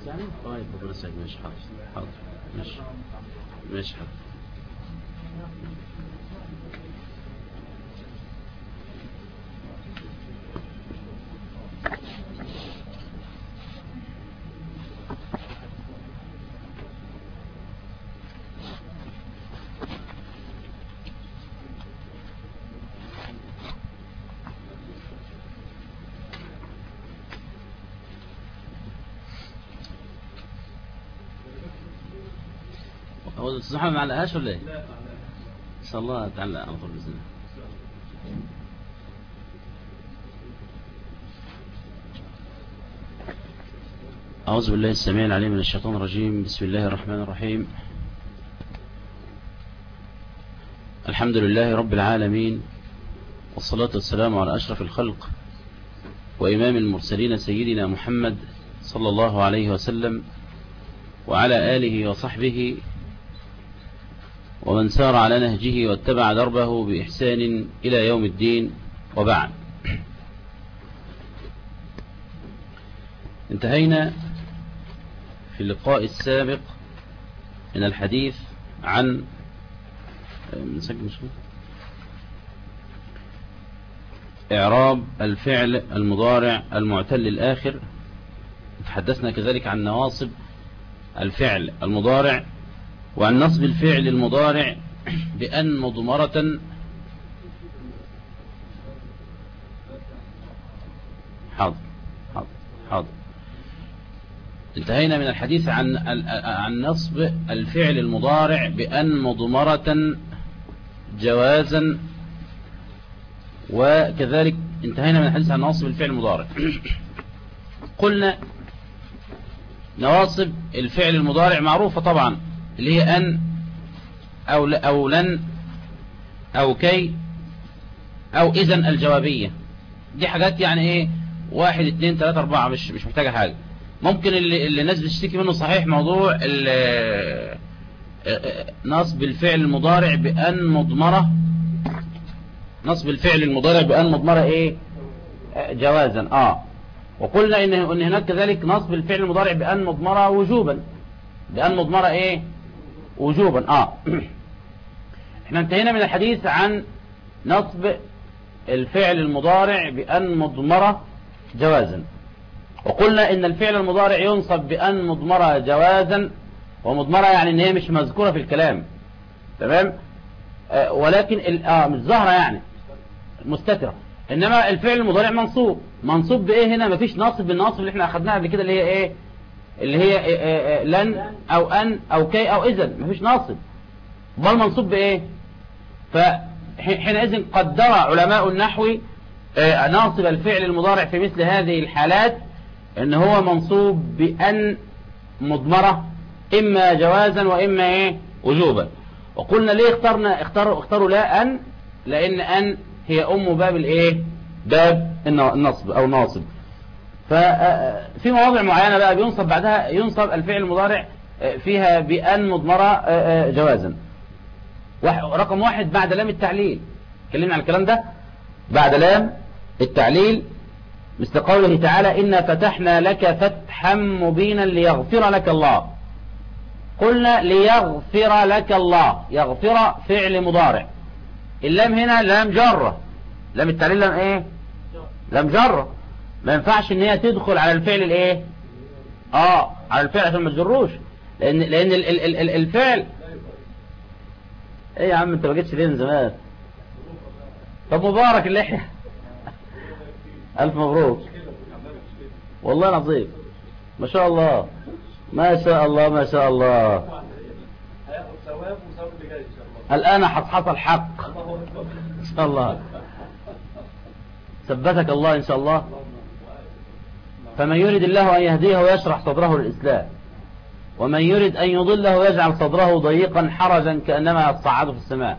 يعني؟ طيب ربنا يسعدك. ماشي حاضر. حاضر ماشي. ماشي حاضر. هو الأستاذ محمد ما علقهاش ولا ايه؟ لا إن شاء الله تعلق على طول بإذن الله. أعوذ بالله السميع العليم من الشيطان الرجيم. بسم الله الرحمن الرحيم. الحمد لله رب العالمين، والصلاة والسلام على أشرف الخلق وإمام المرسلين سيدنا محمد صلى الله عليه وسلم، وعلى آله وصحبه ومن سار على نهجه واتبع دربه بإحسان إلى يوم الدين، وبعد. انتهينا في اللقاء السابق من الحديث عن إعراب الفعل المضارع المعتل الآخر. تحدثنا كذلك عن نواصب الفعل المضارع، وعن نصب الفعل المضارع بأن مضمرة. حاضر حاضر حاضر. انتهينا من الحديث عن نصب الفعل المضارع بأن مضمرة جوازا، وكذلك انتهينا من الحديث عن نواصب الفعل المضارع. قلنا نواصب الفعل المضارع معروفة طبعا، اللي هي أن أو لن أو كي أو إذن الجوابية. دي حاجات يعني إيه، 1 2 3 4، مش محتاجة حاجة. ممكن اللي الناس بتشتكي منه صحيح موضوع نصب الفعل المضارع بأن مضمرة. نصب الفعل المضارع بأن مضمرة إيه؟ جوازا. وقلنا إن هناك كذلك نصب الفعل المضارع بأن مضمرة وجوبا. بأن مضمرة إيه؟ وجوبا. احنا انتهينا من الحديث عن نصب الفعل المضارع بأن مضمرة جوازا، وقلنا إن الفعل المضارع ينصب بأن مضمرة جوازا، ومضمرة يعني إن هي مش مذكورة في الكلام، تمام؟ ولكن مش ظاهرة يعني مستترة. إنما الفعل المضارع منصوب بإيه هنا؟ مفيش نصب بالنصب اللي احنا أخذناها قبل كده، اللي هي إيه؟ اللي هي لن أو أن أو كي أو إذن. مفيش ناصب، بل منصوب بإيه؟ فحينئذ قدر علماء النحو ناصب الفعل المضارع في مثل هذه الحالات ان هو منصوب بأن مضمرة، اما جوازا واما ايه؟ وجوبا. وقلنا ليه اختاروا لا أن؟ لان أن هي ام باب الايه؟ باب النصب او ناصب. ففي مواضع معينة بقى بينصب بعدها، ينصب الفعل المضارع فيها بأن مضمرة جوازا. رقم 1 بعد لام التعليل. اتكلمنا عن الكلام ده. بعد لام التعليل، مثل قوله تعالى إنا فتحنا لك فتحا مبينا ليغفر لك الله. قلنا ليغفر لك الله، يغفر فعل مضارع. اللام هنا لام جرة. لام التعليل لام ايه؟ لام جرة. ما ينفعش ان هي تدخل على الفعل الايه؟ على الفعل عشان ما تجروش، لان الفعل ايه يا عم انت ما جيتش ليه من زمان؟ طب مبارك اللحية. الف مبروك والله العظيم، ما شاء الله ما شاء الله ما شاء الله. الآن حصل الحق إن شاء الله. ثبتك الله إن شاء الله. فمن يريد الله أن يهديه يشرح صدره للإسلام، ومن يريد أن يضله يجعل صدره ضيقا حرجا كأنما يصعد في السماء.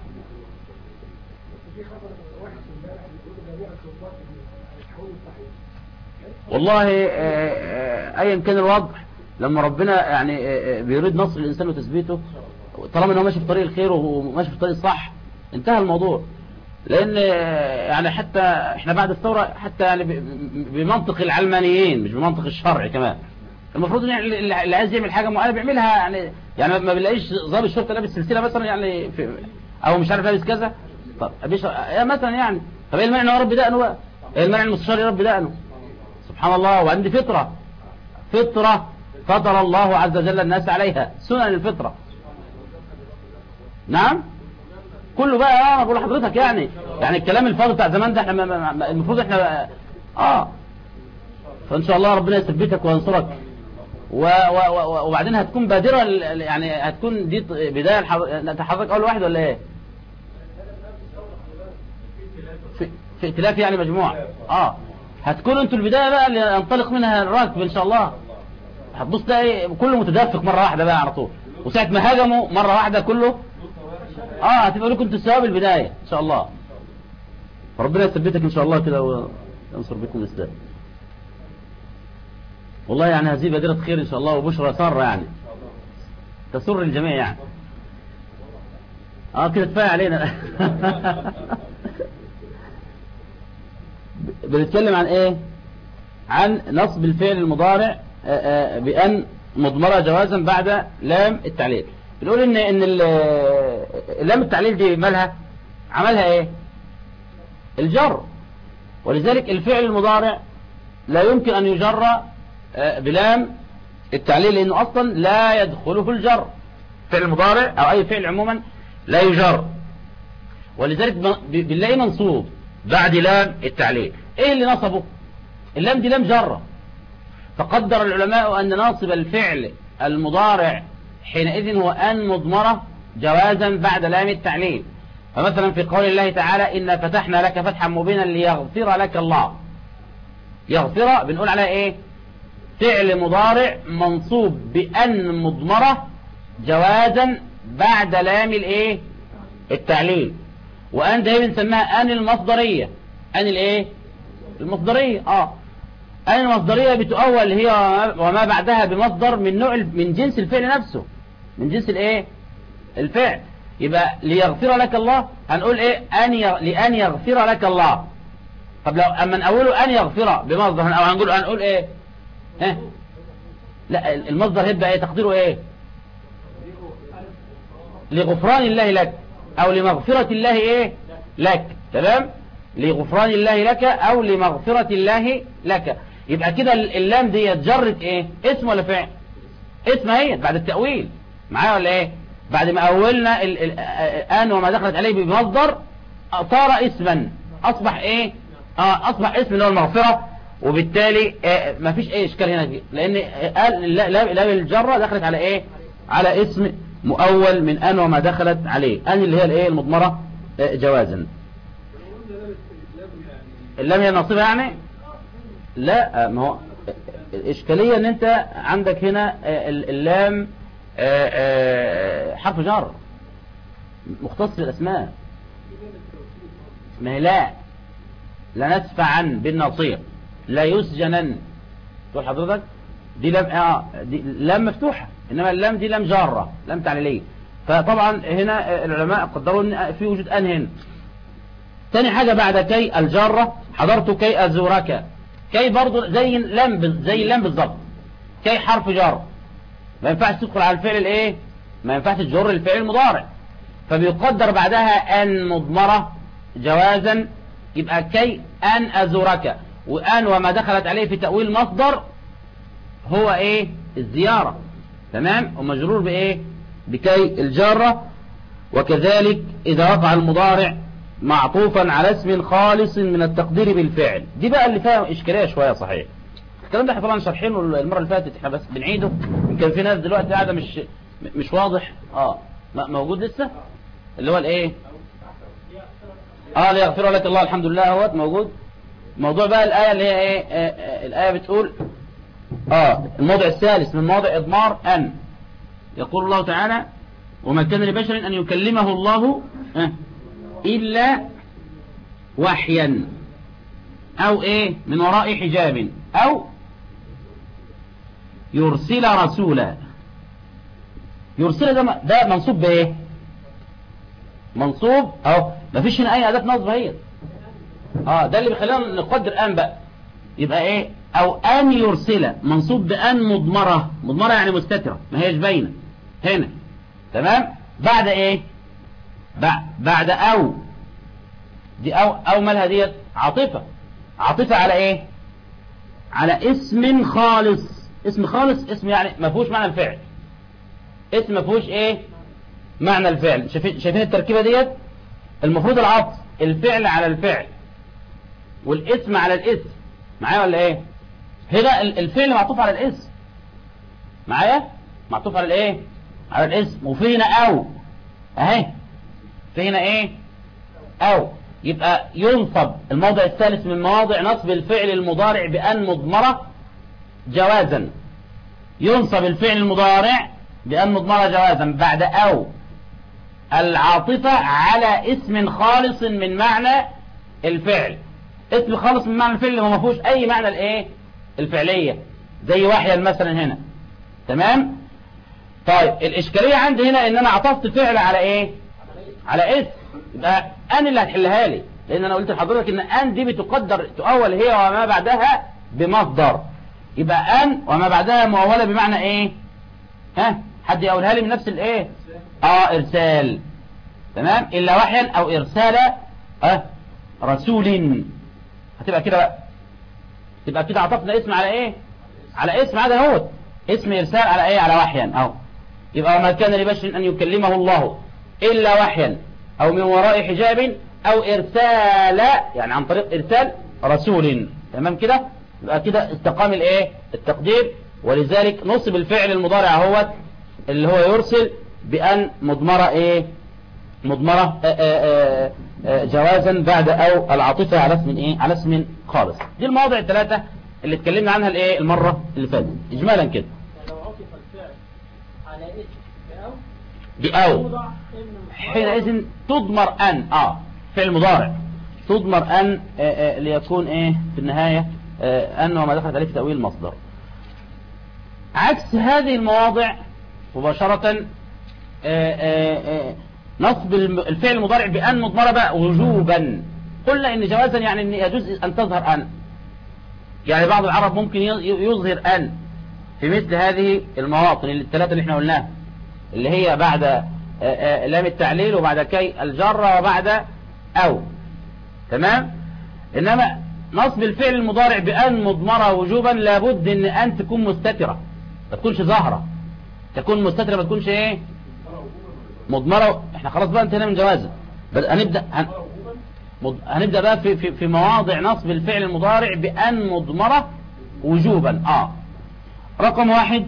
والله أيا كان الوضع، لما ربنا يعني بيريد نصر الإنسان وتثبيته، طالما أنه ماشي في طريق الخير وماشي في طريق الصح، انتهى الموضوع. لأن يعني حتى احنا بعد الثورة، حتى يعني بمنطق العلمانيين مش بمنطق الشرع كمان، المفروض ان اللي عايز يعمل حاجه معينه بيعملها، يعني ما بنلاقيش ضابط الشرطه لابس سلسله مثلا يعني او مش عارف لابس كذا. طب مثلا يعني طب ايه المانع انه يربي دقنه بقى؟ ايه المانع المستشار يربي دقنه؟ سبحان الله. وعندي فطره فطر الله عز وجل الناس عليها، سنن الفطره. نعم كله بقى. بقول لحضرتك يعني الكلام الفاضي بتاع زمان ده احنا المفروض احنا فان شاء الله ربنا يثبتك وينصرك. وبعدين هتكون بادرة، يعني هتكون دي بداية حضرتك اول واحد ولا ايه؟ في ائتلاف يعني مجموعة. هتكون انتوا البداية بقى اللي ينطلق منها الراكب ان شاء الله. هتبص تلاقي كله متدفق مرة واحدة بقى على طول، وساعة ما هجموا مرة واحدة كله هتبقى لكم انتوا الثواب البداية ان شاء الله. فربنا يثبتك ان شاء الله كده وينصر بكم الاسلام. والله يعني هذه بادرة خير ان شاء الله وبشرى سارة يعني تسر الجميع يعني. كده كفاية علينا. بنتكلم عن ايه؟ عن نصب الفعل المضارع بأن مضمرة جوازا بعد لام التعليل. بنقول ان لام التعليل دي مالها؟ عملها ايه؟ الجر. ولذلك الفعل المضارع لا يمكن ان يجر بلام التعليل، لانه اصلا لا يدخله الجر. فعل المضارع او اي فعل عموما لا يجر، ولذلك بنلاقي منصوب بعد لام التعليل. ايه اللي نصبه؟ اللام دي لام جره. فقدر العلماء ان ناصب الفعل المضارع حينئذ هو ان مضمره جوازا بعد لام التعليل. فمثلا في قول الله تعالى إنا فتحنا لك فتحا مبينا ليغفر لك الله. يغفر بنقول عليها ايه؟ فعل مضارع منصوب بأن مضمرة جوازا بعد لام الايه؟ التعليل. وأن ده بنسميها أن المصدرية. أن الايه؟ المصدرية. أن المصدرية بتؤول هي وما بعدها بمصدر من جنس الفعل نفسه، من جنس الايه؟ الفعل. يبقى ليغفر لك الله هنقول ايه؟ لأن يغفر لك الله. طب لو اما نقوله أن يغفر بمصدر هنقول ايه؟ لا المصدر هيبقى ايه؟ تقديره ايه؟ لغفران الله لك او لمغفرة الله ايه؟ لك. تمام؟ لغفران الله لك او لمغفرة الله لك. يبقى كده اللام دي جرت ايه؟ اسم ولا فعل؟ اسم هي بعد التأويل. معايا ولا ايه؟ بعد ما أولنا الآن وما دخلت عليه بمصدر صار اسما، أصبح إيه؟ أصبح اسم اللي هو المغفرة. وبالتالي ما فيش أي إشكال هنا دي، لأن لا الجرة دخلت على إيه؟ على اسم مؤول من أن وما دخلت عليه. أن اللي هي الإيه؟ المضمرة جوازا. اللام هي ناصبة يعني؟ لا، ما هو الإشكالية إن أنت عندك هنا اللام حرف جر مختص بالاسماء. ما هي لا ندفعا بالناصية، لا يسجنن. تقول حضرتك دي لام دي لام مفتوحة، انما اللام دي لام جارة، لام تعليلية. فطبعا هنا العلماء قدروا ان في وجود ان هنا. تاني حاجة بعد كي الجارة حضرت كي ازورك. كي برضو زي اللام بالظبط. كي حرف جار ما ينفعش تدخل على الفعل الايه؟ ما ينفعش تجر الفعل المضارع، فبيقدر بعدها ان مضمرة جوازا. يبقى كي ان ازورك، وان وما دخلت عليه في تأويل مصدر هو ايه؟ الزيارة. تمام؟ ومجرور بايه؟ بكي الجارة. وكذلك اذا وقع المضارع معطوفا على اسم خالص من التقدير بالفعل. دي بقى اللي فيها اشكالية شوية. صحيح الكلام ده احنا طبعا شارحينه المرة اللي فاتت، احنا بس بنعيده. يمكن في ناس دلوقتي قاعدة مش واضح. موجود لسه اللي هو الايه؟ ليغفر لك الله. الحمد لله اهوت موجود. موضوع بقى الآية اللي هي ايه؟ الآية بتقول الموضع الثالث من مواضع إضمار أن. يقول الله تعالى وما كان لبشر أن يكلمه الله إلا وحيا أو ايه؟ من وراء حجاب أو يرسل رسولا. يرسل ده منصوب بايه؟ منصوب مفيش هنا اي اداة نصب. هي ده اللي بيخلينا نقدر ان بقى. يبقى ايه؟ او ان يرسل منصوب بان مضمرة. مضمرة يعني مستترة، ما هيش باينة هنا. تمام. بعد ايه؟ بعد او. دي او مالها ديت؟ عاطفة. عاطفة على ايه؟ على اسم خالص. اسم خالص، اسم يعني ما فيهوش معنى الفعل. اسم ما فيهوش ايه؟ معنى الفعل. شايفين التركيبة ديت؟ المفروض العطف الفعل على الفعل والاسم على الاسم. معايا ولا ايه؟ هنا الفعل معطوف على الاسم. معايا؟ معطوف على الايه؟ على الاسم. وفي هنا او اهي. في هنا ايه؟ او. يبقى ينصب الموضع الثالث من مواضع نصب الفعل المضارع بأن مضمرة جوازا. ينصب الفعل المضارع بأن مضمرة جوازا بعد او العاطفة على اسم خالص من معنى الفعل. اسم خالص من معنى الفعل اللي ما فيهوش اي معنى الايه؟ الفعلية، زي وحيا مثلا هنا. تمام. طيب الاشكالية عندي هنا ان انا عطفت فعل على ايه؟ على اسم. يبقى ان اللي هتحلها لي، لان انا قلت لحضرتك ان ان دي بتقدر تؤول هي وما بعدها بمصدر. يبقى ان وما بعدها مؤولة بمعنى ايه؟ ها؟ حد يقولها لي من نفس الايه؟ ارسال. تمام. الا وحيا او ارسال رسول. هتبقى كده بقى. تبقى كده عطفنا اسم على ايه؟ على اسم. هذا هو اسم ارسال على ايه؟ على وحيا. او يبقى ما كان لبشر ان يكلمه الله الا وحيا او من وراء حجاب او ارسال، يعني عن طريق ارسال رسول. تمام كده. يبقى كده استقام الايه؟ التقدير. ولذلك نصب الفعل المضارع هو اللي هو يرسل بأن مضمرة ايه؟ مضمرة جوازا بعد او العاطفة على اسم ايه؟ على اسم خالص. دي المواضع الثلاثة اللي اتكلمنا عنها الايه؟ المرة اللي فاتت اجمالا كده. لو عطف الفعل على اسم بأو حينئذ تضمر ان فعل مضارع تضمر ان ليكون ايه في النهاية ان وما دخلت عليه في تأويل مصدر. عكس هذه المواضع مباشرة نصب الفعل المضارع بأن مضمرة بقى وجوبا. قلنا ان جوازا يعني ان يجوز ان تظهر ان. يعني بعض العرب ممكن يظهر ان في مثل هذه المواطن الثلاثة اللي احنا قلناها، اللي هي بعد لام التعليل وبعد كي الجرة وبعد او. تمام. انما نصب الفعل المضارع بأن مضمرة وجوبا لابد ان تكون مستترة، ما تكونش ظاهرة. تكون مستترة، ما تكونش ايه؟ مضمرة. احنا خلاص بقى انتهينا من جوازه. هنبدأ بقى في مواضع نصب الفعل المضارع بأن مضمرة وجوبا. رقم 1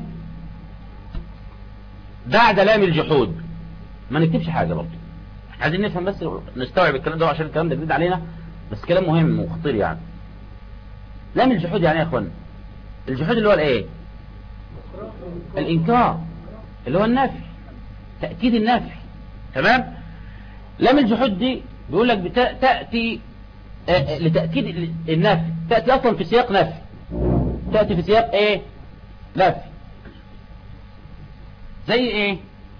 بعد لام الجحود. ما نكتبش حاجة برضه، عايزين نفهم بس نستوعب الكلام ده عشان الكلام ده جديد علينا، بس كلام مهم وخطير. يعني لام الجحود يعني ايه يا اخوان؟ الجحود اللي هو الايه؟ الانكار، اللي هو النفي، تأكيد النفي. تمام. لام الجحود دي بيقول لك تأتي لتأكيد النفي، تأتي اصلا في سياق نفي، تأتي في سياق ايه؟ نفي. زي ايه؟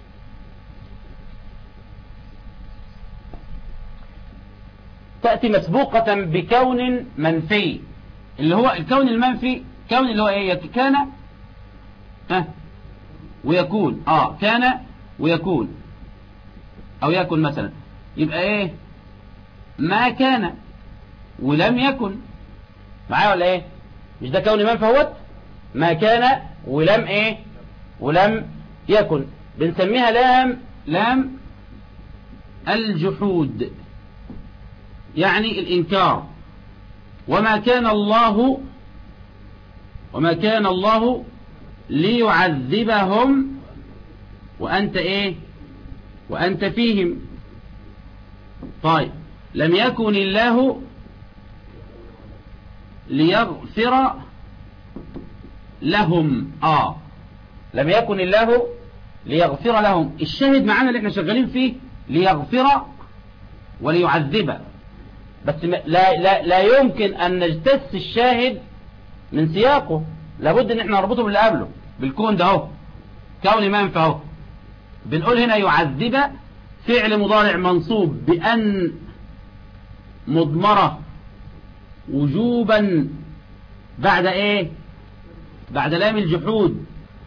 تأتي مسبوقة بكون منفي، اللي هو الكون المنفي. كون اللي هو ايه؟ كان ويكون. كان ويكون او يكن مثلا. يبقى ايه؟ ما كان ولم يكن. معايا ولا ايه؟ مش ده كون منفي اهوت؟ ما كان ولم ايه؟ ولم يكن. بنسميها لام الجحود، يعني الإنكار. وما كان الله ليعذبهم وأنت إيه؟ وأنت فيهم. طيب لم يكن الله ليغفر لهم. لم يكن الله ليغفر لهم. الشاهد معانا اللي احنا شغالين فيه ليغفر وليعذب، بس لا يمكن أن نجتث الشاهد من سياقه. لابد ان احنا نربطه باللي قبله، بالكون ده اهو، كون منفى اهو. بنقول هنا يعذب فعل مضارع منصوب بأن مضمرة وجوبا بعد ايه؟ بعد لام الجحود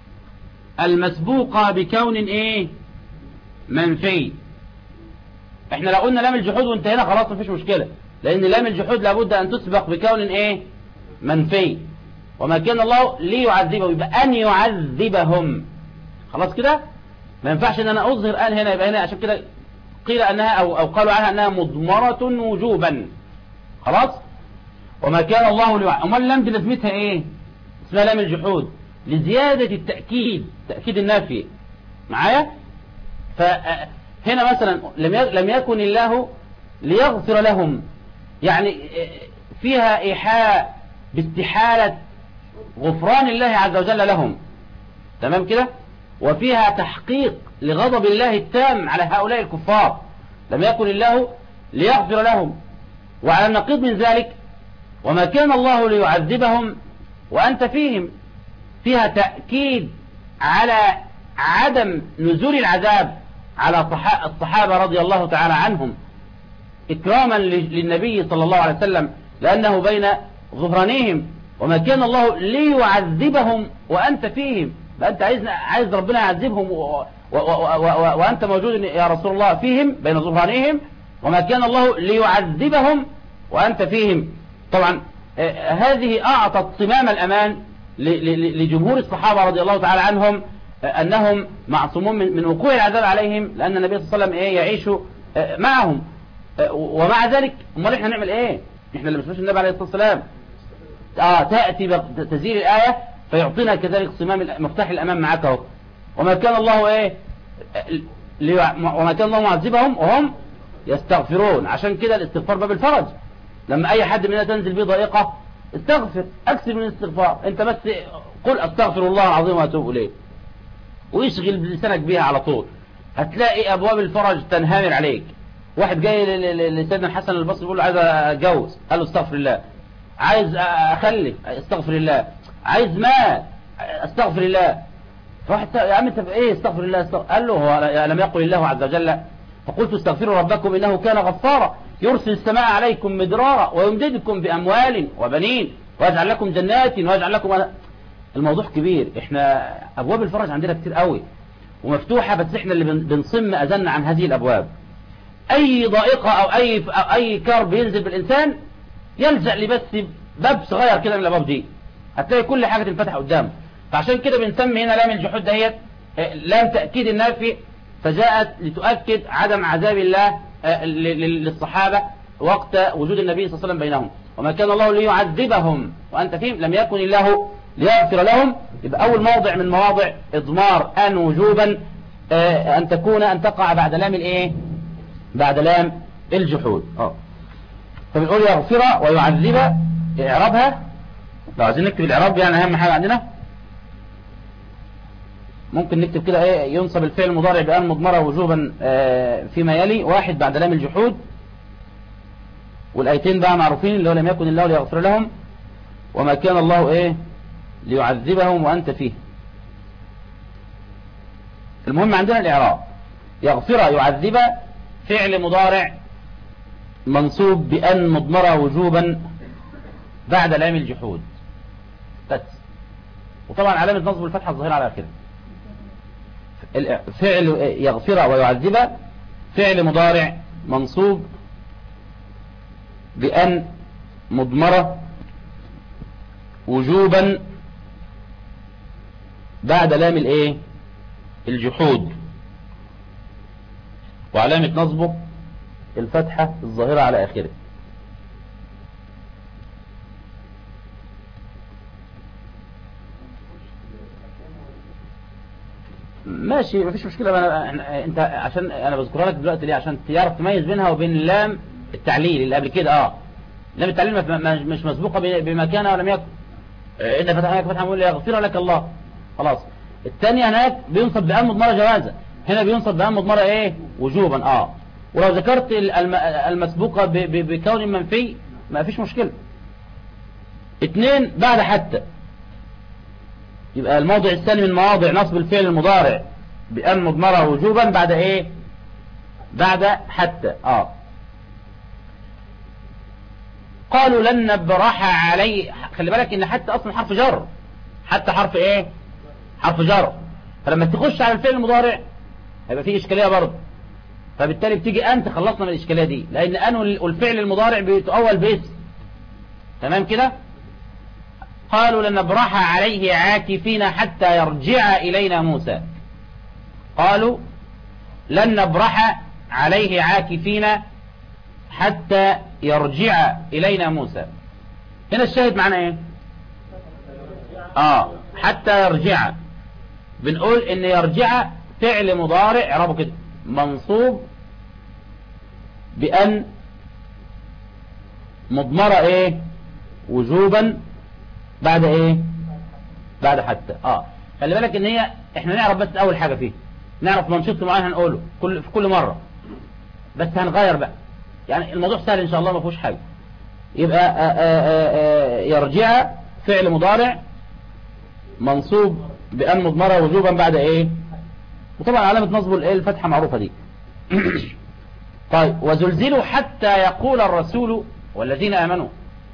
المسبوقة بكون ايه؟ منفي. احنا لو قلنا لام الجحود وانتهينا خلاص مفيش مشكلة، لان لام الجحود لابد ان تسبق بكون ايه؟ منفي. وما كان الله ليعذبهم، يبقى ان يعذبهم. خلاص كده ما ينفعش ان انا اظهر ان هنا، يبقى هنا عشان كده قيل انها او قالوا عنها انها مضمرة وجوبا. خلاص. وما كان الله ليعذبهم، امال اللام دي لازمتها ايه؟ اسمها لام الجحود لزيادة التأكيد، تأكيد النافي معايا. فهنا مثلا لم يكن الله ليغفر لهم، يعني فيها إيحاء باستحالة غفران الله عز وجل لهم، تمام كده. وفيها تحقيق لغضب الله التام على هؤلاء الكفار، لم يكن الله ليغفر لهم. وعلى النقيض من ذلك وما كان الله ليعذبهم وأنت فيهم، فيها تأكيد على عدم نزول العذاب على الصحابة رضي الله تعالى عنهم، إكراما للنبي صلى الله عليه وسلم، لأنه بين غفرانهم. وما كان الله ليعذبهم وأنت فيهم، فأنت عايز ربنا يعذبهم وأنت موجود يا رسول الله فيهم بين غفرانهم. وما كان الله ليعذبهم وأنت فيهم. طبعا هذه أعطت صمام الأمان لجمهور الصحابة رضي الله تعالى عنهم، أنهم معصومون من وقوع العذاب عليهم، لأن النبي صلى الله عليه وسلم يعيش معهم. ومع ذلك امال احنا نعمل ايه؟ احنا اللي مش النبي عليه الصلاة والسلام تأتي تزيل الآية فيعطينا كذلك صمام مفتاح الأمام معك اهو. وما كان الله ايه؟ وما كان الله معذبهم وهم يستغفرون. عشان كده الاستغفار باب الفرج. لما اي حد مننا تنزل به ضائقة استغفر، اكثر من الاستغفار. انت بس قل استغفر الله العظيم واتوب اليه ويشغل لسانك بيها على طول، هتلاقي ابواب الفرج تنهمر عليك. واحد جاي لسيدنا الحسن البصري يقول له عايز اتجوز، قال له استغفر الله. عايز اخلف، استغفر الله. عايز مال، استغفر الله. فواحد يا عم انت ايه استغفر الله قال له هو لم يقل الله عز وجل فقلت استغفروا ربكم انه كان غفارا يرسل السماء عليكم مدرارا ويمددكم باموال وبنين ويجعل لكم جنات ويجعل لكم. الموضوع كبير. احنا ابواب الفرج عندنا كتير قوي ومفتوحة، بس احنا اللي بنصم اذنا عن هذه الابواب. اي ضائقة او اي كرب ينزل بالانسان يلجأ لبس باب صغير كده من الابواب دي، هتلاقي كل حاجة تنفتح قدامه. فعشان كده بنسمي هنا لام الجحود دهيت لام تأكيد النافي، فجاءت لتؤكد عدم عذاب الله للصحابة وقت وجود النبي صلى الله عليه وسلم بينهم. وما كان الله ليعذبهم وأنت فيهم، لم يكن الله ليغفر لهم. يبقى أول موضع من مواضع إضمار أن وجوبا أن تقع بعد لام الإيه؟ بعد لام الجحود. فبنقول يغفر ويعذب. إعرابها لو عايزين نكتب الإعراب يعني أهم حاجة عندنا ممكن نكتب كده ايه؟ ينصب الفعل المضارع بأن مضمرة وجوبا فيما يلي: واحد بعد لام الجحود، والآيتين بقى معروفين اللي هو لم يكن الله ليغفر لهم وما كان الله ايه ليعذبهم وأنت فيه. المهم عندنا الإعراب: يغفر يعذب فعل مضارع منصوب بأن مضمرة وجوبا بعد لام الجحود بس. وطبعا علامة نصب الفتحة الظاهرة على كده. فعل يغفر ويعذب فعل مضارع منصوب بأن مضمرة وجوبا بعد لام الايه الجحود، وعلامة نصبه الفتحة الظاهرة على آخره. ماشي مفيش مشكلة. انت عشان انا بذكرها لك دلوقتي ليه؟ عشان تعرف تميز بينها وبين لام التعليل اللي قبل كده. لام التعليل مش مسبوقة بمكانها ولم يكن. ان فتحنا لك فتحة نقول يغفر لك الله خلاص. الثانية هناك بينصب بأن مضمرة جوازا، هنا بينصب بأن مضمرة ايه وجوبا. ولو ذكرت المسبوقة بكون منفي ما فيش مشكلة. 2 بعد حتى، يبقى الموضع الثاني من مواضع نصب الفعل المضارع بأن مضمرة وجوبا بعد ايه؟ بعد حتى. قالوا لن نبرح عليه خلي بالك ان حتى اصلا حرف جر، حتى حرف ايه؟ حرف جر. فلما تخش على الفعل المضارع هيبقى فيه اشكاليه برضه، فبالتالي بتيجي ان تخلصنا من الاشكاليه دي، لان ان والفعل المضارع بيتأول باسم. تمام كده؟ قالوا لن نبرح عليه عاكفين حتى يرجع الينا موسى. قالوا لن نبرح عليه عاكفين حتى يرجع الينا موسى. هنا الشاهد معنا ايه؟ حتى يرجع. بنقول ان يرجع فعل مضارع اعرابه كده منصوب بأن مضمرة ايه؟ وجوبا بعد ايه؟ بعد حتى. خلي بالك ان هي احنا نعرف بس اول حاجة فيه، نعرف منشط معين هنقوله في كل مرة، بس هنغير بقى، يعني الموضوع سهل ان شاء الله ما فيهوش حاجة. يبقى يرجع فعل مضارع منصوب بأن مضمرة وجوبا بعد ايه؟ وطبعا علامة نصبه الايه؟ الفتحة معروفة دي. طيب وزلزلوا حتى يقول الرسول والذين آمنوا،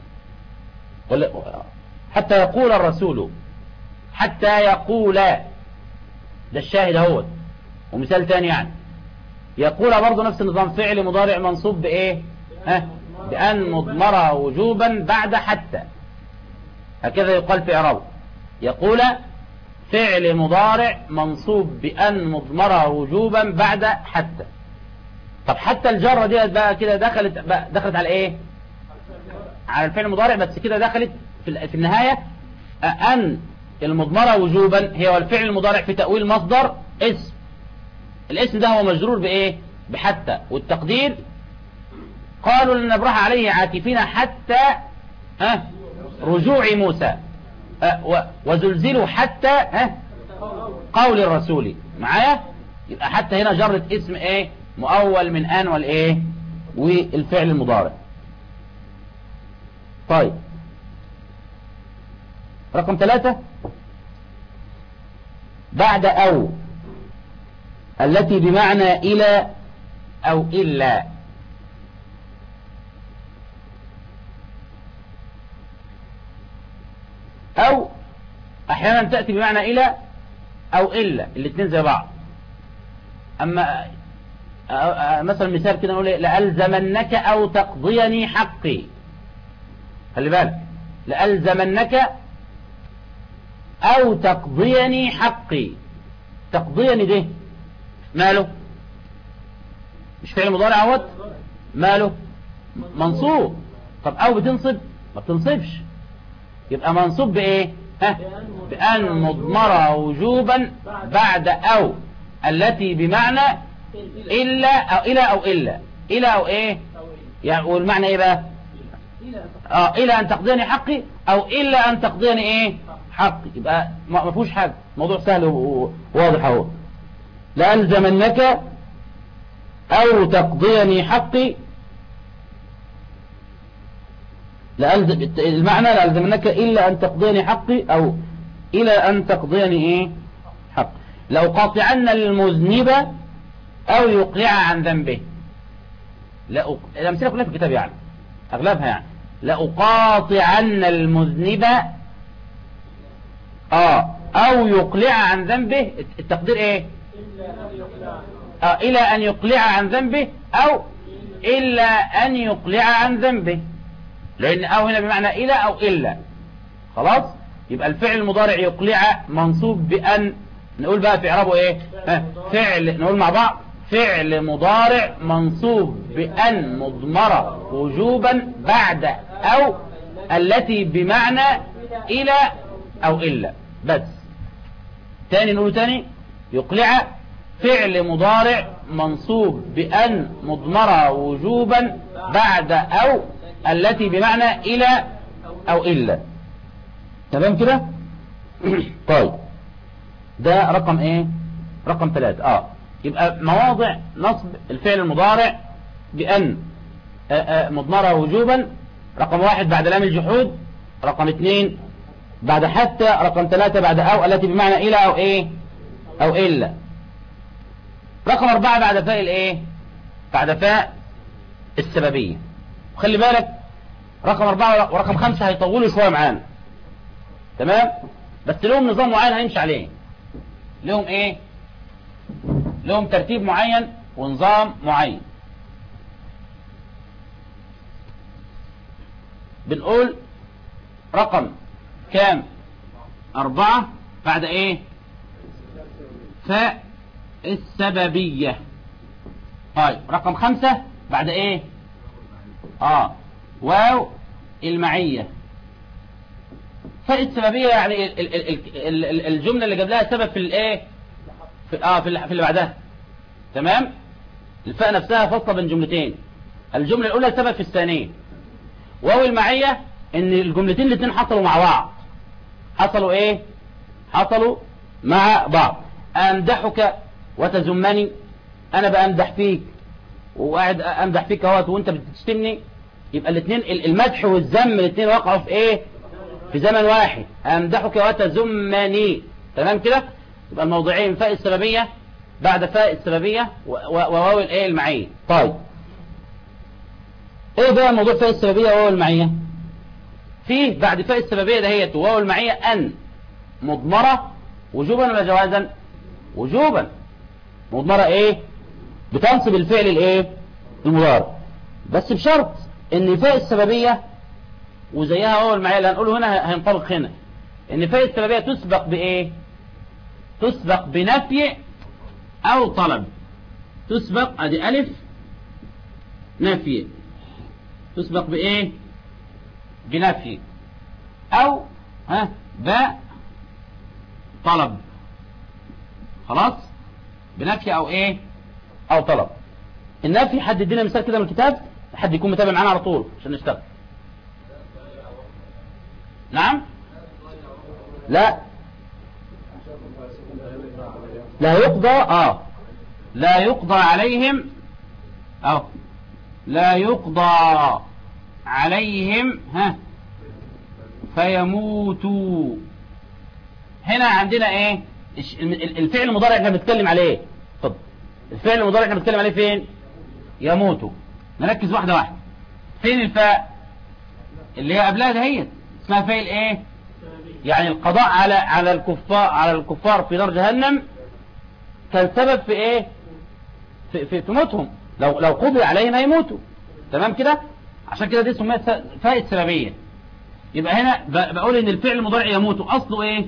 حتى يقول الرسول، حتى يقول، ده الشاهد اهوت. ومثال تاني يعني يقول برضه نفس النظام، فعل مضارع منصوب بإيه؟ بأن مضمرة وجوبا بعد حتى، هكذا يقال في إعرابه. يقول فعل مضارع منصوب بأن مضمرة وجوبا بعد حتى. طب حتى الجرة دي بقى كده دخلت على ايه؟ على الفعل المضارع، بس كده دخلت في النهاية أن المضمرة وجوبا هي والفعل المضارع في تأويل مصدر اسم. الاسم ده هو مجرور بإيه؟ بحتى. والتقدير قالوا لن نبرح عليه عاكفين حتى رجوع موسى. وزلزلوا حتى قول الرسول. معايا؟ يبقى حتى هنا جرت اسم ايه؟ مؤول من ان والايه؟ والفعل المضارع. طيب رقم 3 بعد او التي بمعنى الى او الا. او احيانا تأتي بمعنى الى او الا، الاثنين زي بعض. اما مثلا مثال كده نقول لألزمنك او تقضيني حقي. خلي بالك، لألزمنك او تقضيني حقي. تقضيني ده ماله؟ مش فعل مضارع اهوت، ماله؟ منصوب. طب او بتنصب؟ ما بتنصبش، يبقى منصوب بايه؟ بأن مضمرة وجوبا بعد او التي بمعنى إلا أو إلى أو إلا. إلى أو إيه؟ يعني والمعنى إيه بقى؟ إلى أن تقضيني حقي أو إلا أن تقضيني إيه؟ حقي. يبقى ما فيهوش حاجة، موضوع سهل وواضح أهو. لألزمنك أو تقضيني حقي. المعنى لألزمنك إلا أن تقضيني حقي أو إلى أن تقضيني إيه؟ حقي. لأقاطعن المذنب أو يقلع عن ذنبه. الأمثلة كلها في الكتاب يعني أغلبها يعني. لأقاطعن المذنب أو يقلع عن ذنبه. التقدير إيه؟ إلى أن يقلع عن ذنبه أو إلا أن يقلع عن ذنبه، لأن أو هنا بمعنى إلى أو إلا. خلاص؟ يبقى الفعل المضارع يقلع منصوب بأن. نقول بقى في إعرابه إيه؟ فعل، نقول مع بعض، فعل مضارع منصوب بأن مضمرة وجوبا بعد أو التي بمعنى إلى أو إلا. بس تاني نقول تاني، يقلع فعل مضارع منصوب بأن مضمرة وجوبا بعد أو التي بمعنى إلى أو إلا. تمام كده؟ طيب ده رقم ايه؟ رقم 3. يبقى مواضع نصب الفعل المضارع بأن مضمرة وجوبا. رقم 1 بعد لام الجحود، رقم 2 بعد حتى، رقم 3 بعد أو التي بمعنى إلى أو إيه أو إلا. رقم 4 بعد فاء الإيه؟ بعد فاء السببية. وخلي بالك رقم 4 ورقم 5 هيطولوا شوية معانا، تمام؟ بس لهم نظام معين هنمشي عليه. لهم ايه؟ لهم ترتيب معين ونظام معين. بنقول رقم كام؟ 4 بعد ايه؟ فاء السببية. طيب رقم 5 بعد ايه؟ واو المعية. فاء السببية يعني الجملة اللي جاب لها سبب في الايه؟ في اللي بعدها. تمام؟ الفاء نفسها فاصلة بين جملتين. الجملة الأولى سبب في الثانية. واو المعية ان الجملتين الاثنين حصلوا مع بعض. حصلوا ايه؟ حصلوا مع بعض. امدحك وتذمني، انا بامدح فيك وقاعد امدح فيك اهوت وانت بتشتمني. يبقى الاثنين المدح والذم الاثنين وقعوا في ايه؟ في زمن واحد. امدحك وتذمني. تمام كده؟ يبقى الموضوعين فاء السببية بعد فاء السببية وواو الايه المعية. طيب ايه بقى موضوع فاء السببية وواو المعية؟ فيه بعد فاء السببية دهيت وواو المعية ان مضمرة وجوبا ولا جوازا؟ وجوبا. مضمرة ايه؟ بتنصب الفعل الايه؟ المضارع. بس بشرط ان فاء السببية وزيها واو المعية اللي هنقوله هنا هينطبق هنا، ان فاء السببية تسبق بايه؟ تسبق بنفي او طلب. تسبق ادي الف نفي، تسبق بايه؟ بنفي او باء طلب. خلاص؟ بنفي او ايه؟ او طلب. النفي حد يدينا مثال كده من الكتاب، حد يكون متابع معانا على طول عشان نشتغل. نعم؟ لا لا يقضى لا يقضى عليهم لا يقضى عليهم فيموتوا. هنا عندنا ايه؟ الفعل المضارع احنا بنتكلم عليه. اتفضل. الفعل المضارع احنا بنتكلم عليه فين؟ يموتوا. نركز واحده واحده. فين الفاء اللي هي قبلها دهيت؟ اسمها فاء الايه؟ يعني القضاء على الكفار في نار جهنم كان سبب في ايه؟ في موتهم. لو قضي عليهم هيموتوا. تمام كده؟ عشان كده دي سميت فاء السببية. يبقى هنا بقول ان الفعل المضارع يموتوا اصله ايه؟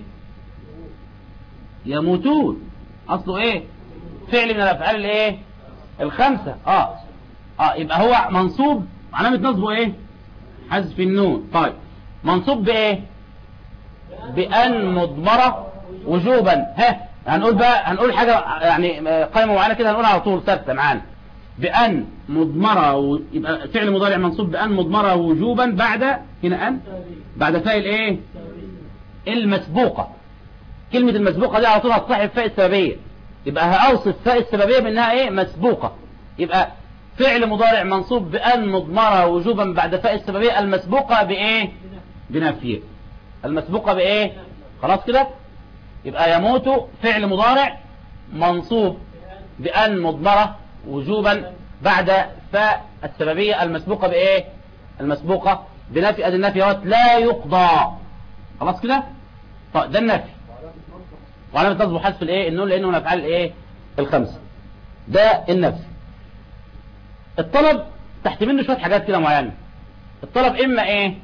يموتون. اصله ايه؟ فعل من الافعال الايه؟ الخمسة. يبقى هو منصوب. علامة نصبه ايه؟ حذف النون. طيب منصوب بايه؟ بأن مضمرة وجوبا. هنقول حاجة يعني قائمة معانا كده، هنقول على طول ثابتة معانا. بأن مضمرة يبقى فعل مضارع منصوب بأن مضمرة وجوبا بعد هنا أن بعد فاء الايه؟ المسبوقة. كلمة المسبوقة دي على طول هتصحب فاء السببية. يبقى هأوصف فاء السببية بأنها ايه؟ مسبوقة. يبقى فعل مضارع منصوب بأن مضمرة وجوبا بعد فاء السببية المسبوقة بإيه؟ بنفيه. المسبوقة بإيه؟ خلاص كده؟ يبقى يموت فعل مضارع منصوب بأن مضمرة وجوبا بعد فاء السببية المسبوقة بإيه؟ المسبوقة بنفي. أدي النفي اهوت لا يقضى. خلاص كده؟ طيب ده النفي. وعلامة نصبه حذف الايه؟ النون لأنه من أفعال الايه؟ الخمسة. ده النفي. الطلب تحت منه شوية حاجات كده معينة. الطلب إما ايه؟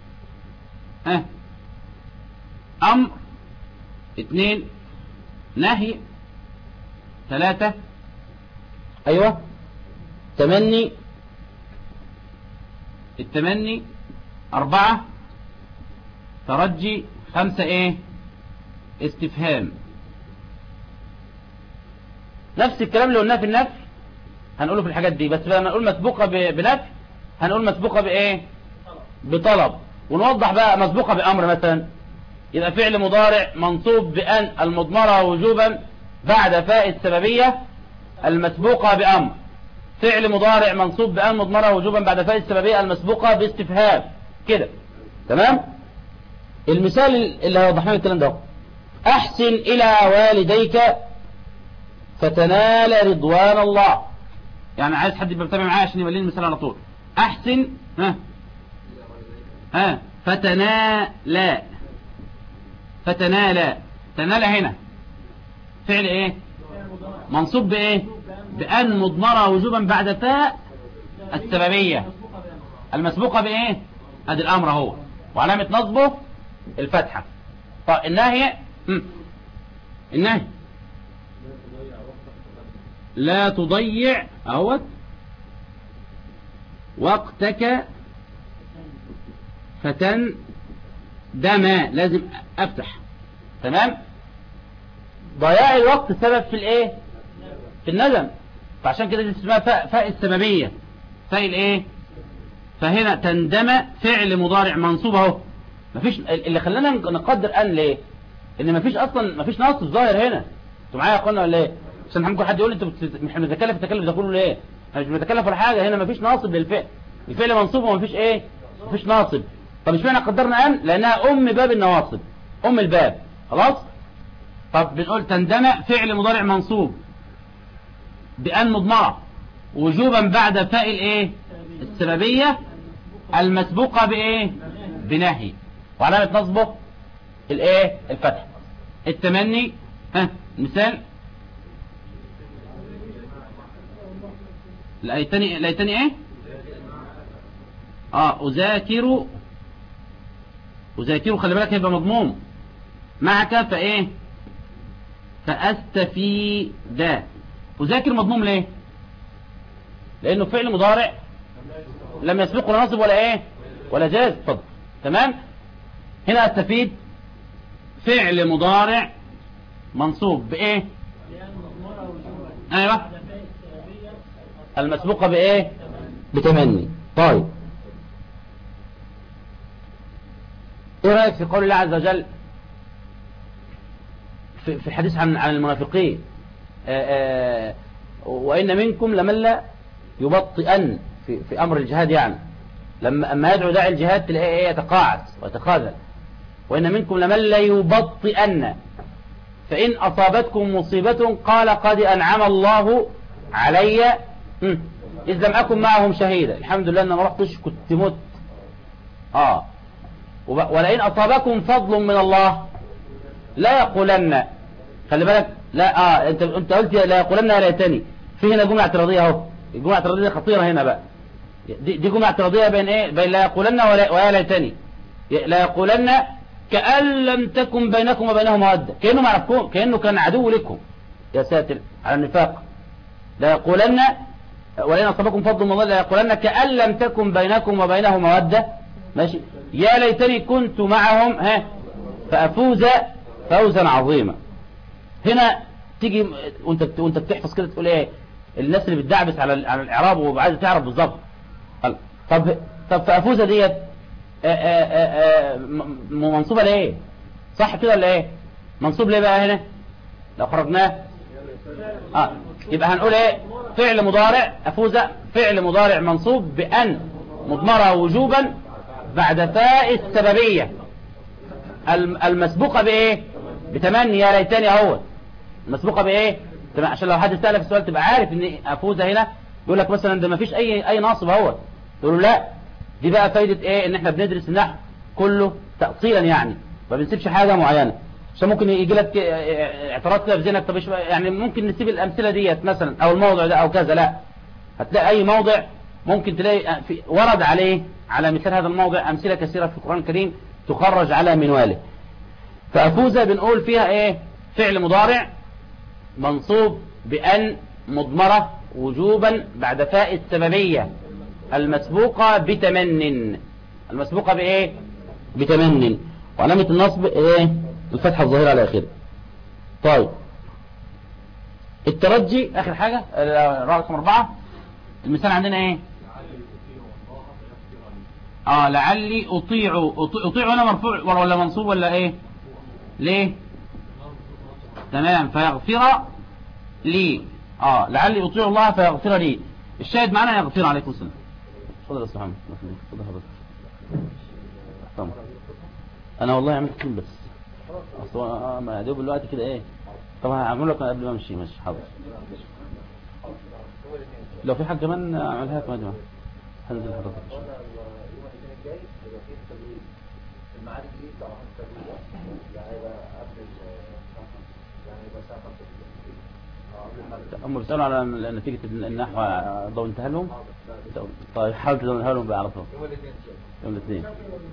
أمر، 2 نهي، 3 أيوة تمني، التمني، 4 ترجي، 5 ايه؟ استفهام. نفس الكلام اللي قلناه في النفي هنقوله في الحاجات دي، بس لما نقول مسبوقة بنفي هنقول مسبوقة بايه؟ بطلب. ونوضح بقى مسبوقة بأمر مثلا. يبقى فعل مضارع منصوب بأن المضمرة وجوبا بعد فاء السببية المسبوقة بأمر. فعل مضارع منصوب بأن مضمرة وجوبا بعد فاء السببية المسبوقة باستفهام. كده تمام؟ المثال اللي هيوضح لنا الكلام ده: أحسن إلى والديك فتنال رضوان الله. يعني عايز حد يبقى متابع معايا عشان يبقى لي المثال على طول. أحسن فتنال فتنالى. تنالى هنا فعل ايه؟ منصوب بايه؟ بأن مضمرة وجوبا بعد فاء السببية المسبوقة بايه؟ ادي الامر اهو، وعلامة نصبه الفتحة. طيب النهي، النهي لا تضيع اهوت وقتك فتندم، لازم افتح. تمام. ضياع الوقت سبب في الايه؟ في الندم، فعشان كده دي اسمها فاء السببية، فاء الايه؟ فهنا تندم فعل مضارع منصوب اهو. مفيش اللي خلانا نقدر ان ليه؟ ان مفيش اصلا مفيش ناقص ظاهر هنا. انتوا معايا يا اخوانا ولا ايه؟ عشان ممكن حد يقول لي انتوا مش بنتكلم في التكلف ده كله ليه؟ انا مش بنتكلم ولا حاجه، هنا مفيش ناصب للفعل، الفعل منصوب ومفيش ايه؟ مفيش ناصب. طب اشمعنى قدرنا ان؟ لانها ام باب النواصب، ام الباب. خلاص. طب بنقول تندم فعل مضارع منصوب بأن مضمرة وجوبا بعد فاء الايه؟ السببية المسبوقة بايه؟ بنهي، وعلامة نصبه الايه؟ الفتح. التمني، مثال ليتني ايه؟ أذاكر خلي بالك هيبقى مضموم معك فايه؟ فأستفيد. أذاكر مضموم ليه؟ لأنه فعل مضارع لم يسبقه ولا نصب ولا ايه؟ ولا جاز. اتفضل. تمام. هنا أستفيد فعل مضارع منصوب بايه؟ ايوه المسبوقة بايه؟ بتمني. طيب ايه رأيك في قول الله عز وجل في الحديث عن المنافقين؟ وإن منكم لمن لا يبطئن في أمر الجهاد، يعني لما يدعو داعي الجهاد تلاقيه ايه؟ يتقاعس ويتخاذل. وإن منكم لمن لا يبطئن فإن أصابتكم مصيبة قال قد أنعم الله علي إذ لم أكن معهم شهيدا، الحمد لله أن ما رحتش كنت مت. ولئن أصابكم فضل من الله لا يقولن، خلي بالك، لا انت قلت لا يقولن يا ليتني، في هنا جملة اعتراضية اهو. الجملة الاعتراضية خطيرة هنا بقى. دي جملة اعتراضية بين ايه؟ بين لا يقولن ويا ليتني. لا يقولن كأن لم تكن بينكم وبينهم مودة، كأنه ما يعرفكم، كأنه كان عدو لكم. يا ساتر على النفاق. لا يقولن ولئن أصابكم فضل من الله لا يقولن كأن لم تكن بينكم وبينه مودة. ماشي. يا ليتني كنت معهم فأفوز فوزا عظيما. هنا تيجي وانت بتحفظ كده تقول ايه؟ الناس اللي بتدعبس على الاعراب وعايزه تعرف بالظبط. طب فأفوز ديت منصوبه ليه؟ صح كده ولا ايه؟ منصوب ليه بقى هنا لو خرجناه؟ يبقى هنقول ايه؟ فعل مضارع أفوز فعل مضارع منصوب بأن مضمرة وجوبا بعد فاء السببية المسبوقة بايه؟ بتمني يا ليتني اهو. المسبوقة بايه؟ عشان لو حد سألك السؤال تبقى عارف ان أفوز هنا يقول لك مثلا ده ما فيش اي ناصب اهو، تقول له لا دي بقى فايدة ايه؟ ان احنا بندرس النحو كله تأصيلا، يعني ما بنسيبش حاجة معينة. عشان ممكن يجي لك اعتراض كده في ذهنك، طب يعني ممكن نسيب الامثله ديت مثلا او الموضع ده او كذا. لا، هتلاقي اي موضع ممكن تلاقي ورد على مثال هذا الموضع امثله كثيره في القران الكريم تخرج على منواله. فافوز بنقول فيها ايه؟ فعل مضارع منصوب بان مضمره وجوبا بعد فاء السببيه المسبوقه بتمن. المسبوقه بايه؟ بتمن، وعلامه النصب ايه؟ الفتحة الظاهرة على آخره. طيب الترجي آخر حاجة رقم 4. المثال عندنا ايه؟ لعلي أطيع هنا مرفوع ولا منصوب ولا ايه؟ ليه؟ تمام. فيغفر لي. لعلي أطيع الله فيغفر لي. الشاهد معنا يغفر. عليكم السلام. تفضل يا استاذ محمد. انا والله عملت كلمة بس اصلا ما دوب الوقت كده ايه. طبعا هعمل لك قبل ما امشي. ماشي حاضر. لو في حاجه كمان اعملها لكم يا جماعه. هنزل حضرتك المعارك دي هم بيسألوا على نتيجة النحو ضمنتها لهم. طيب حاول تضمنها لهم بقى على طول. يوم الاثنين.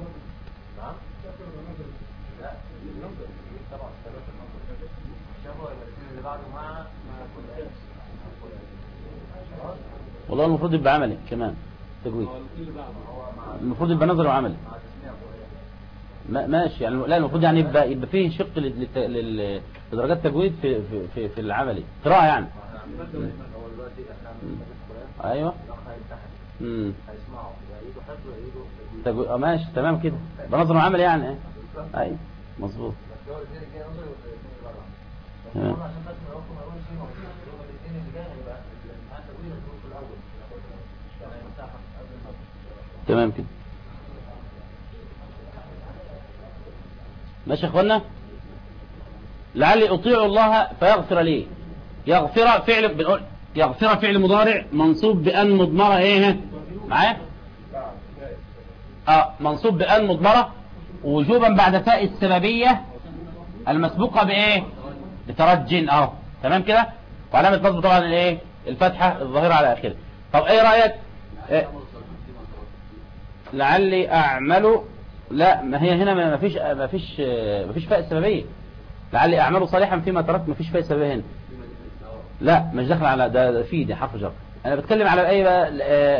والله المفروض يبقى عملي كمان تجويد. المفروض يبقى نظري وعملي. ماشي يعني لا المفروض يعني يبقى فيه شق لدرجات تجويد في العملي قراءة يعني. ايوه ماشي تمام كده بنظر وعملي يعني ايوه مظبوط تمام. تمام كده ماشي يا اخوانا. لعلي اطيع الله فيغفر لي. يغفر فعل بنقول يغفر فعل مضارع منصوب بأن مضمرة ايه معايا منصوب بأن مضمرة وجوبا بعد فاء السببية المسبوقة بايه بترج تمام كده. وعلامة نصب طبعا الايه الفتحة الظاهرة على اخره. طب ايه رأيك لعلي اعمل لا ما هي هنا ما فيش فاء السببية. لعلي اعمل صالحا فيما تركت ما فيش فاء السببية هنا. لا مش داخل على ده في دي حرف جر. انا بتكلم على الايه بقى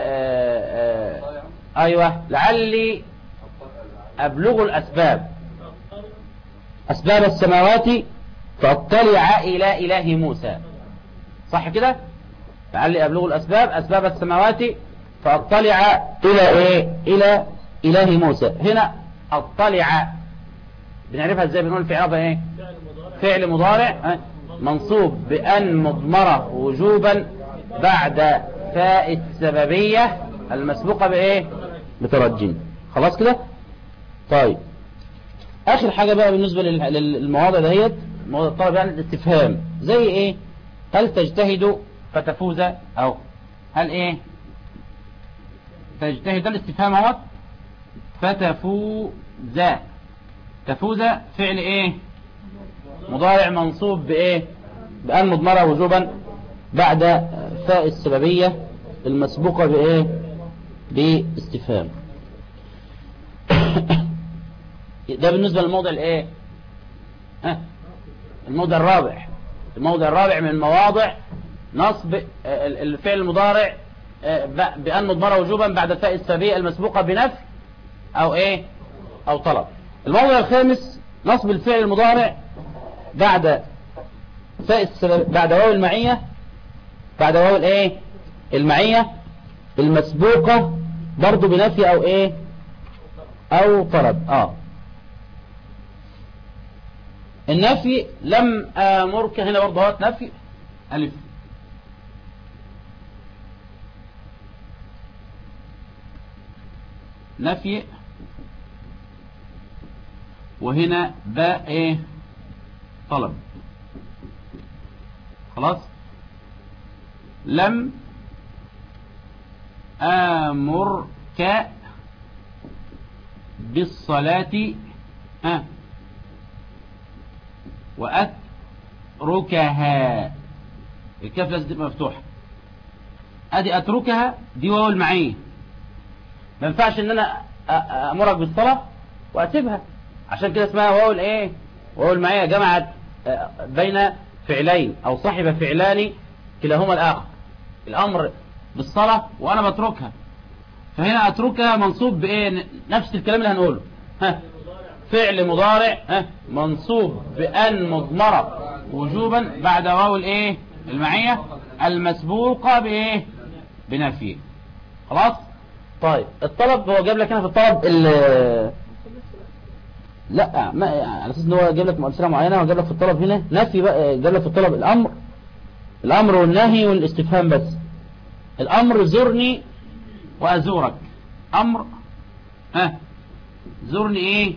ايوه لعلي ابلغ الاسباب اسباب السماوات فاطلع الى اله موسى صح كده. لعلي ابلغ الاسباب اسباب السماوات فاطلع الى ايه الى اله موسى. هنا اطلع بنعرفها ازاي بنقول في اعرابها ايه فعل مضارع منصوب بأن مضمرة وجوبا بعد فاء السببية المسبوقة بإيه بترجين. خلاص كده. طيب آخر حاجة بقى بالنسبة للمواضع دهيت مواضع الطلب يعني الاستفهام زي إيه هل تجتهد فتفوز أو هل إيه تجتهد الاستفهام اهوت فتفوز. تفوز فعل إيه مضارع منصوب بإيه بأن مضمرة وجوبا بعد فاء السببية المسبوقة بإيه باستفهام. ده بالنسبة للموضع الإيه الموضع الرابع من مواضع نصب الفعل المضارع بأن مضمرة وجوبا بعد فاء السببية المسبوقة بنفي أو إيه أو طلب. الموضع الخامس نصب الفعل المضارع بعد فاء السبب بعد واو المعية بعد واو الايه المعية المسبوقة برضو بنفي او ايه او طلب. النفي لم امرك هنا برضو هات نفي الف نفي وهنا باء ايه طلب. خلاص لم آمرك بالصلاة وأتركها الكاف لازم تبقى مفتوحة. ادي اتركها دي واو المعية ما ينفعش ان انا امرك بالصلاة واسيبها عشان كده اسمها واو الايه واو المعية جمعت بين فعلين او صاحب فعلان كلاهما الاخر الامر بالصلاة وانا بتركها. فهنا اتركها منصوب بايه نفس الكلام اللي هنقوله فعل مضارع منصوب بأن مضمرة وجوبا بعد واو الايه المعية المسبوقة بايه بنفيه. خلاص. طيب الطلب هو جاب لك هنا في الطلب لا ما على اساس ان هو جاب لك امثله معينه وجاب لك في الطلب هنا نفي بقى جاب لك في الطلب الامر والنهي والاستفهام بس. الامر زرني وازورك امر زرني ايه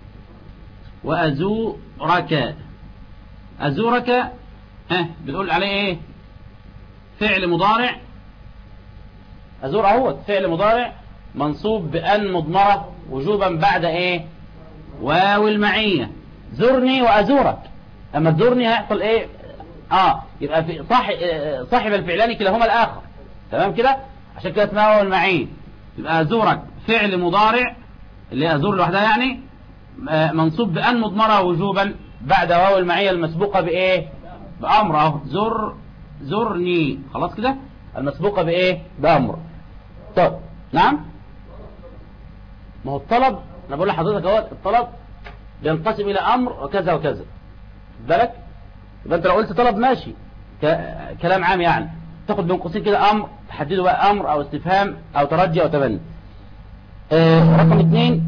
وازورك ازورك بتقول عليه ايه فعل مضارع ازور اهوت فعل مضارع منصوب بأن مضمرة وجوبا بعد ايه واو المعية زرني وازورك. اما تزورني هيحصل ايه يبقى في صاحب الفعلان كلاهما الآخر. تمام كده؟ عشان كده اسمها واو المعية. يبقى زورك فعل مضارع اللي هي زور لوحدها يعني منصوب بأن مضمرة وجوبا بعد واو المعية المسبوقة بإيه؟ بأمر. أهو زرني. خلاص كده المسبوقة بإيه؟ بأمر. طب نعم، ما هو الطلب أنا بقول لحضرتك اهو الطلب بينقسم إلى أمر وكذا وكذا بالك. يبقى أنت لو قلت طلب ماشي كلام عام يعني تاخد بين قوسين كده أمر تحدده بقى أمر أو استفهام أو ترجي أو تبني. رقم 2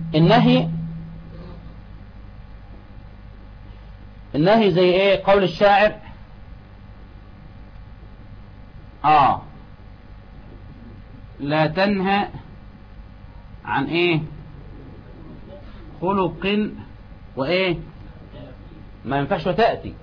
النهي زي ايه؟ قول الشاعر لا تنهى عن ايه؟ خلق وايه؟ ما ينفعش وتأتي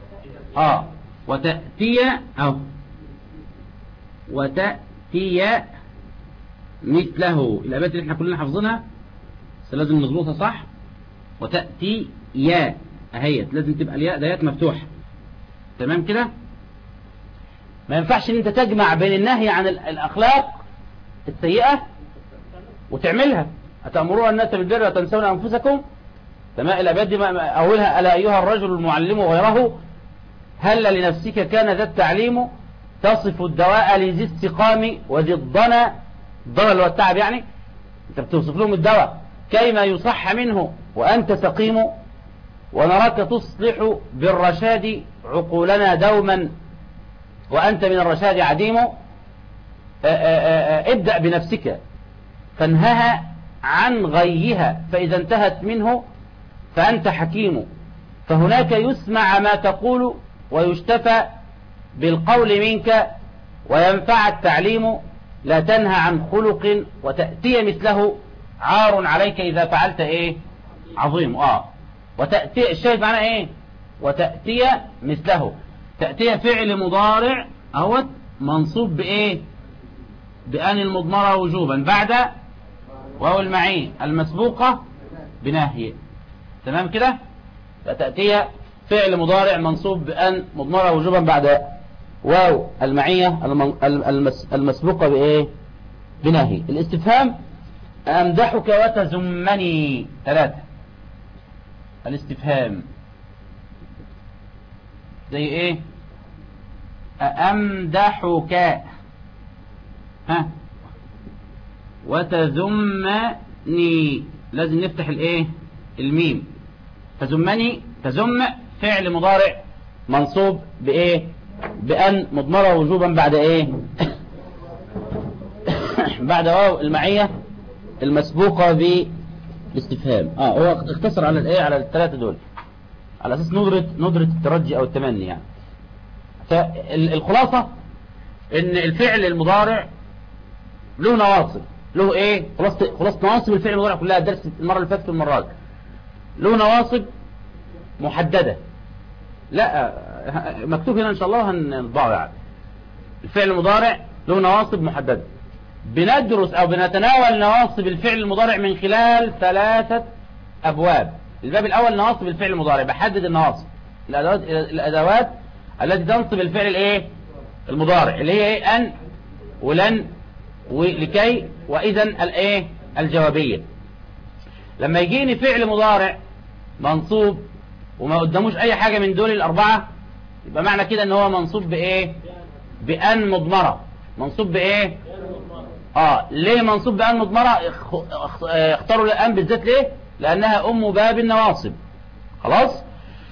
وتأتي مثله. الابيات اللي احنا كلنا حافظينها بس لازم نظبطها صح. وتأتي يا اهيت لازم تبقى الياء ديات مفتوحة. تمام كده؟ ما ينفعش ان انت تجمع بين النهي عن الاخلاق السيئة وتعملها. أتأمرون الناس بالبر وتنسون انفسكم. تمام. الابيات دي اولها الا ايها الرجل المعلم غيره هل لنفسك كان ذا التعليم تصف الدواء لذي السقام وذي الضنا. الضنا اللي هو التعب يعني انت بتوصف لهم الدواء كيما يصح منه وانت سقيم ونراك تصلح بالرشاد عقولنا دوما وأنت من الرشاد عديم. ابدأ بنفسك فانهها عن غيها فإذا انتهت منه فأنت حكيم. فهناك يسمع ما تقول ويشتفى بالقول منك وينفع التعليم. لا تنهى عن خلق وتأتي مثله عار عليك إذا فعلت إيه؟ عظيم. وتأتي الشاهد معناه ايه؟ وتأتي مثله. تأتي فعل مضارع اهوت منصوب بايه؟ بأن المضمرة وجوبا بعد واو المعين المسبوقة بنهي. تمام كده؟ فتأتي فعل مضارع منصوب بأن مضمرة وجوبا بعد واو المعية المسبوقة بايه؟ بنهي. الاستفهام أمدحك وتزمني 3. الاستفهام زي ايه؟ أمدحك وتذمني لازم نفتح الايه؟ الميم. تذمني تذم فعل مضارع منصوب بايه؟ بأن مضمرة وجوبا بعد ايه؟ بعد واو المعية المسبوقة بالاستفهام. هو اختصر على الايه؟ على الثلاثة دول على اساس ندرة الترجي او التمني يعني. فالخلاصة ان الفعل المضارع له نواصب. له ايه؟ خلاصة نواصب الفعل المضارع كلها درس المرة اللي فاتت والمرات. له نواصب محددة. لا مكتوب هنا ان شاء الله هنطبعه يعني. الفعل المضارع له نواصب محددة. بندرس او بنتناول نواصب الفعل المضارع من خلال 3 ابواب. الباب الاول نواصب الفعل المضارع، بحدد النواصب الادوات التي تنصب الفعل الايه؟ المضارع اللي هي ايه؟ ان ولن ولكي واذا الايه؟ الجوابية. لما يجيني فعل مضارع منصوب وما قداموش اي حاجة من دول الاربعة يبقى معنى كده ان هو منصوب بايه؟ بأن مضمرة. منصوب بايه؟ ليه منصوب بأن مضمرة؟ اختاروا الأن بالذات ليه؟ لأنها أم باب النواصب. خلاص؟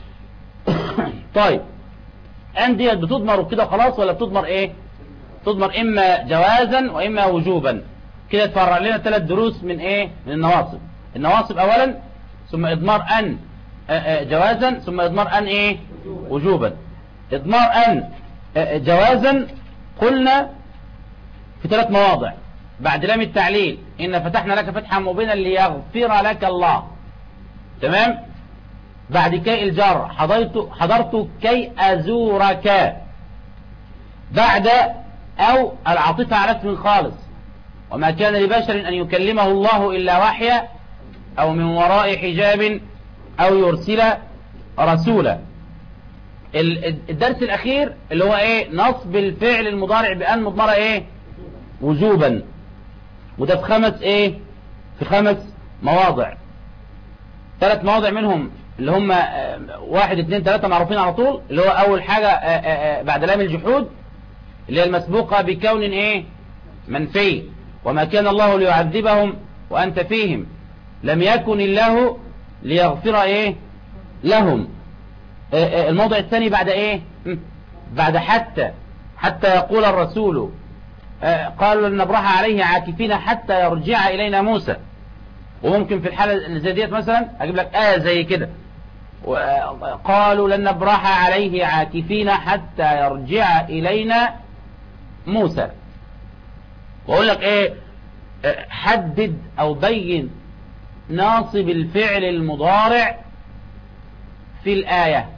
طيب أن ديت بتضمر كده خلاص ولا بتضمر ايه؟ تضمر إما جوازا وإما وجوبا. كده تفرع لنا 3 دروس من ايه؟ من النواصب. النواصب أولا ثم إضمار أن جوازا ثم إضمار أن ايه؟ وجوبا. إضمار أن جوازا قلنا في 3 مواضع بعد لام التعليل إن فتحنا لك فتحا مبينا ليغفر لك الله. تمام. بعد كي الجر حضرت كي أزورك. بعد أو العاطفة على اسم خالص وما كان لبشر أن يكلمه الله إلا وحيا أو من وراء حجاب أو يرسل رسولا. الدرس الاخير اللي هو ايه؟ نصب الفعل المضارع بان مضمرة ايه؟ وجوبا. وده في خمس ايه؟ في خمس مواضع. 3 مواضع منهم اللي هم 1 2 3 معروفين على طول، اللي هو اول حاجة بعد لام الجحود اللي هي المسبوقة بكون ايه؟ منفي. وما كان الله ليعذبهم وانت فيهم لم يكن الله ليغفر ايه؟ لهم. الموضع الثاني بعد ايه؟ بعد حتى يقول الرسول قالوا لن نبرح عليه عاكفين حتى يرجع الينا موسى. وممكن في الحالة اللي زي ديت مثلا اجيب لك آية زي كده، قالوا لن نبرح عليه عاكفين حتى يرجع الينا موسى. واقول لك ايه؟ حدد او بين ناصب الفعل المضارع في الآية.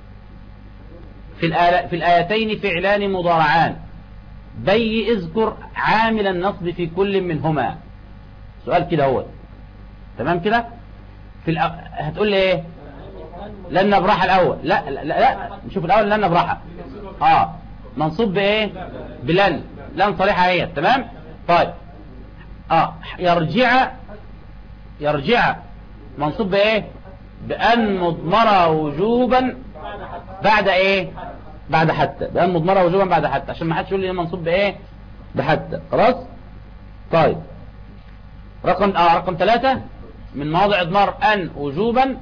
في الآيتين فعلان مضارعان، اذكر عامل النصب في كل منهما. سؤال كده هو تمام كده. هتقول لي ايه؟ لن نبرح الاول. لا لا لا، نشوف الاول لن نبرح. منصوب بايه؟ لن صريحه هي. تمام. طيب يرجع منصوب بايه؟ بأن مضمرة وجوبا بعد ايه؟ بعد حتى. بأن مضمرة وجوبا بعد حتى، عشان ما حدش يقول لي منصوب بايه؟ بحتى. خلاص. طيب رقم 3 من مواضع اضمار ان وجوبا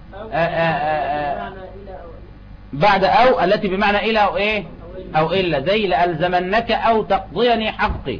بعد او التي بمعنى الى او ايه؟ او الا، زي لألزمنك او تقضيني حقي،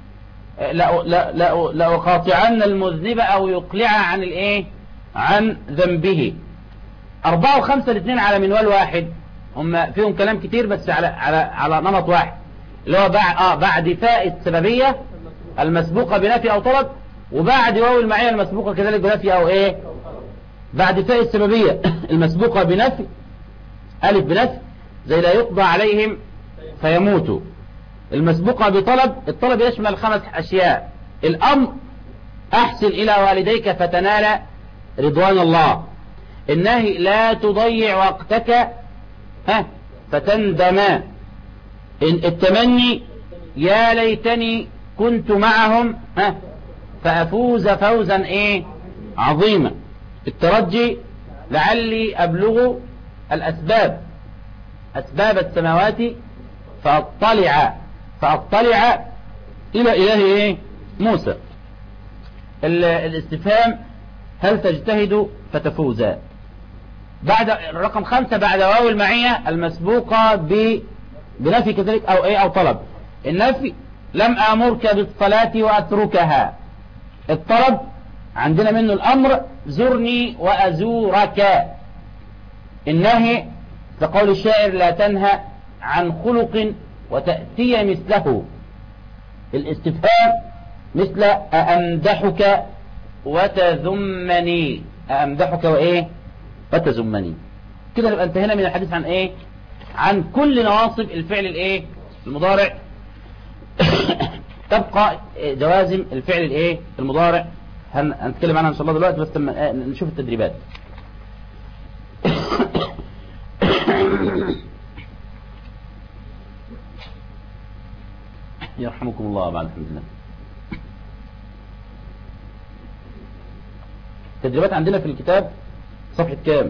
لأقاطعن المذنب او يقلع عن الايه؟ عن ذنبه. 4 و5 الاثنين على منوال واحد، هم فيهم كلام كتير بس على نمط واحد، اللي هو بعد فاء السببية المسبوقة بنفي او طلب، وبعد واو المعية المسبوقة كذلك بنفي او ايه؟ بعد فاء السببية المسبوقة بنفي الف بنفي، زي لا يقضى عليهم فيموتوا. المسبوقة بطلب، الطلب يشمل 5 أشياء: الأمر أحسن إلى والديك فتنال رضوان الله، النهي لا تضيع وقتك فتندم، التمني يا ليتني كنت معهم فأفوز فوزا ايه؟ عظيما، الترجي لعلي أبلغ الأسباب، أسباب السماوات فأطلع إلى إله إيه؟ موسى. الاستفهام هل تجتهد فتفوز. بعد رقم 5 بعد واو المعية المسبوقة بنفي كذلك أو إيه؟ أو طلب. النفي لم آمرك بالصلاة وأتركها. الطلب عندنا منه الأمر زرني وأزورك. النهي كقول الشاعر لا تنهى عن خلق وتأتي مثله. الاستفهام مثل أأمدحك وتذمني، أأمدحك وإيه؟ وتذمني. كده نبقى انتهينا من الحديث عن إيه؟ عن كل نواصب الفعل الإيه؟ المضارع. تبقى جوازم الفعل الإيه؟ المضارع، هنتكلم عنها إن شاء الله دلوقتي، بس نشوف التدريبات. يرحمكم الله بعد الحمد لله. التدريبات عندنا في الكتاب صفحة كام؟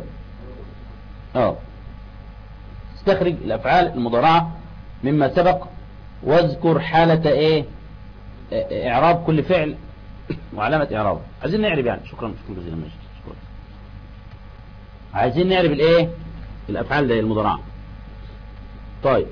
استخرج الأفعال المضارعة مما سبق، واذكر حالة ايه؟ إعراب كل فعل وعلامة إعرابه. عايزين نعرب يعني. شكرا جزيلا. ماشي شكرا. عايزين نعرب الايه؟ الأفعال ده المضارعة. طيب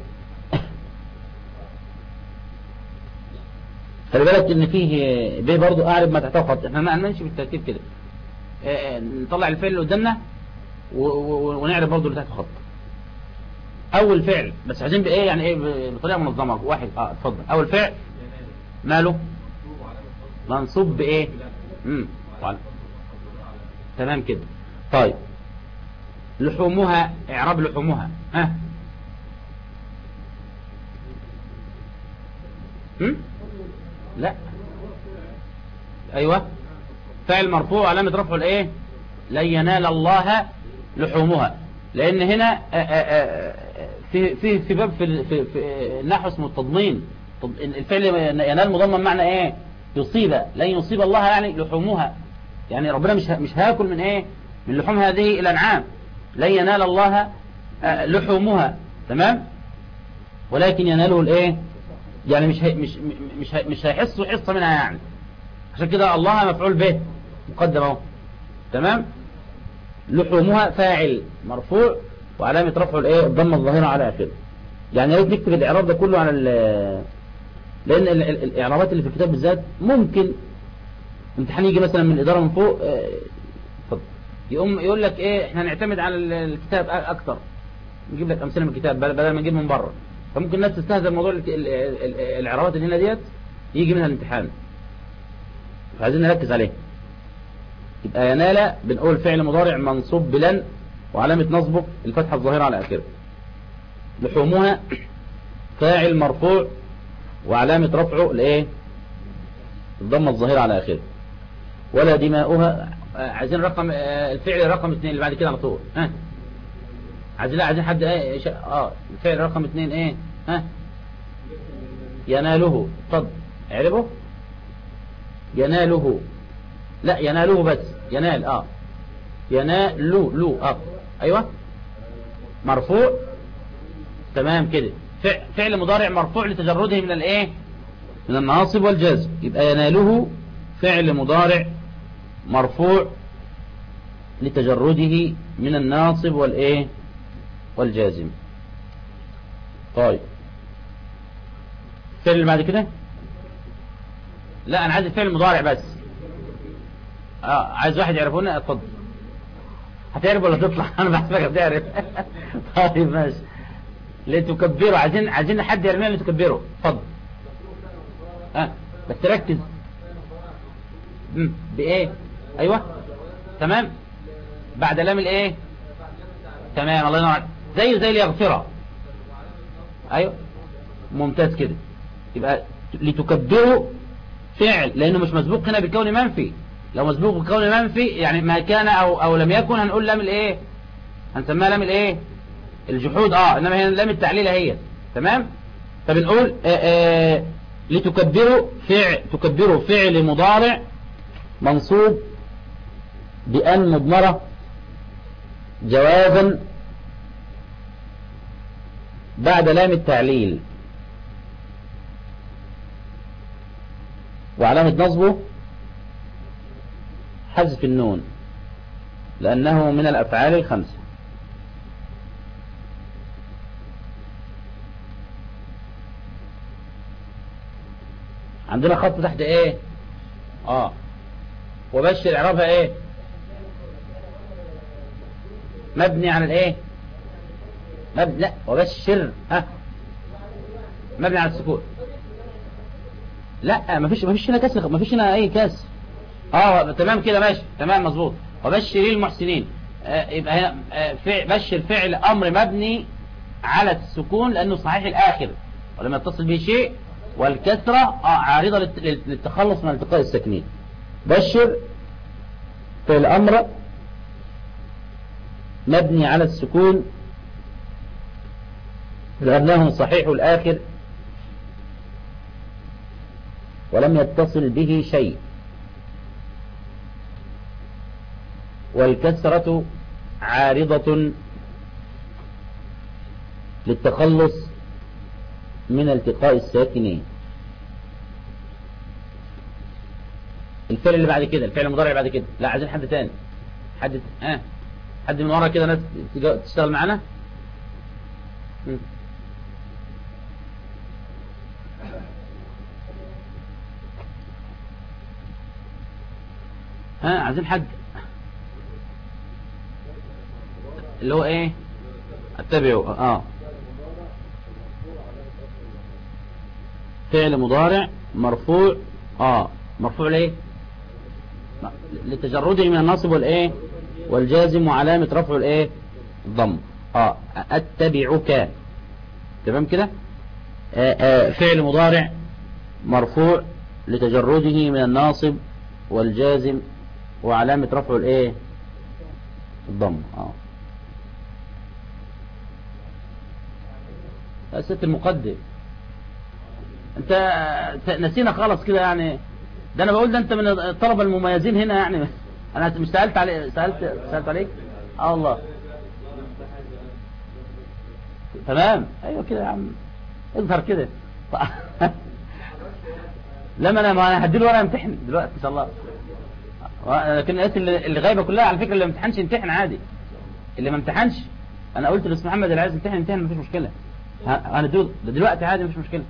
خلي بالك ان فيه به برضو اعرب ما تحته خط. احنا هنمشي بالترتيب كده، نطلع الفعل اللي قدامنا ونعرب برضو اللي تحته خط. اول فعل بس عايزين بايه يعني ايه؟ بطريقه منظمه. واحد اتفضل. اول فعل ماله؟ منصوب بايه؟ تمام كده. طيب لحومها، اعراب لحومها. لا ايوه، فاعل مرفوع علامة رفعه الايه؟ لن ينال الله لحومها. لان هنا في باب في النحو اسمه التضمين. الفعل ينال مضمن معنى ايه؟ يصيب. لن يصيب الله يعني لحومها، يعني ربنا مش هاكل من ايه؟ من لحوم هذه الانعام. لن ينال الله لحومها، تمام، ولكن يناله الايه؟ يعني مش هيحسوا حصة منها يعني. عشان كده الله مفعول به مقدم اهو، تمام. لحومها فاعل مرفوع وعلامة رفعه الايه؟ الضمة الظاهرة على اخره. يعني يا ريت نكتب الاعراب ده كله على لان الاعرابات اللي في الكتاب بالذات ممكن امتحان يجي مثلا من الاداره من فوق، اتفضل، يقوم يقول لك ايه احنا نعتمد على الكتاب اكتر، نجيب لك امثله من الكتاب بدل ما نجيب من بره. فممكن الناس تستهزئ موضوع الاعرابات اللي هنا ديت يجي منها الامتحان، فعايزين نركز عليه. يبقى ينال بنقول فعل مضارع منصوب بلن وعلامه نصبه الفتحه الظاهره على اخره. لحومها فاعل مرفوع وعلامة رفعه الايه؟ الضمة الظاهرة على اخره. ولا دماؤها، عايزين رقم الفعل رقم 2 اللي بعد كده على طول. ها عايزين حد ايه؟ الفعل رقم 2 ايه؟ ها يناله. اتفضل اعربه. يناله، لا يناله بس، ينال ينالو ايوه مرفوع، تمام كده. فعل مضارع مرفوع لتجرده من الايه؟ من الناصب والجازم. يبقى يناله فعل مضارع مرفوع لتجرده من الناصب والايه؟ والجازم. طيب الفعل اللي بعد كده، لا انا عايز الفعل المضارع بس. عايز واحد يعرفونا. اتفضل. هتعرف ولا تطلع؟ انا بحسبك هتعرف. طيب ماشي. لتكبروا، عايزين حد يرميها لتكبروا. اتفضل. بس تركز. بايه؟ ايوه تمام، بعد لام الايه؟ تمام، الله ينور عليك. زي ليغفره. ايوه ممتاز كده. يبقى لتكبروا فعل لانه مش مسبوق هنا بكون منفي. لو مسبوق بكون منفي يعني ما كان او لم يكن هنقول لام الايه؟ هنسميها لام الايه؟ الجحود. انما هي لام التعليل هي، تمام. فبنقول تكبروا فعل مضارع منصوب بأن مضمرة جوازا بعد لام التعليل، وعلامة نصبه حذف النون لأنه من الأفعال الخمسة. عندنا خط تحت ايه؟ وبشر اعرابها ايه؟ مبني على الايه؟ لا وبشر مبني على السكون. لا مفيش هنا كسر، مفيش هنا اي كسر. تمام كده ماشي، تمام مظبوط. وبشر المحسنين. يبقى هنا بشر فعل امر مبني على السكون لانه صحيح الاخر ولما يتصل به شيء، والكسرة عارضة للتخلص من التقاء الساكنين. بشر فعل امر مبني على السكون لأنه صحيح الآخر ولم يتصل به شيء، والكسرة عارضة للتخلص من التقاء الساكنين. الفعل اللي بعد كده، الفعل المضارع اللي بعد كده، لا عايزين حد تاني، حد من ورا كده ناس تشتغل معانا. عايزين حد اللي هو ايه؟ اتبعوا. فعل مضارع مرفوع. مرفوع ليه؟ لتجرده من الناصب والايه؟ والجازم، وعلامة رفعه الايه؟ الضم. اتبعك، تمام كده. فعل مضارع مرفوع لتجرده من الناصب والجازم، وعلامة رفعه الايه؟ الضم. ست المقدم انت نسينا خالص كده يعني. ده انا بقول ده انت من الطلبة المميزين هنا يعني. انا مش سألت عليك، سألت عليك الله. تمام ايوه كده يا عم، اظهر كده. لما انا هديله ورقه امتحن دلوقتي ان شاء الله. لكن الناس اللي غايبه كلها على فكره، اللي ما امتحنش يمتحن عادي، اللي ما امتحنش انا قلت لاستاذ محمد اللي عايز يمتحن مفيش مشكله، هندوه دلوقتي عادي مفيش مشكله.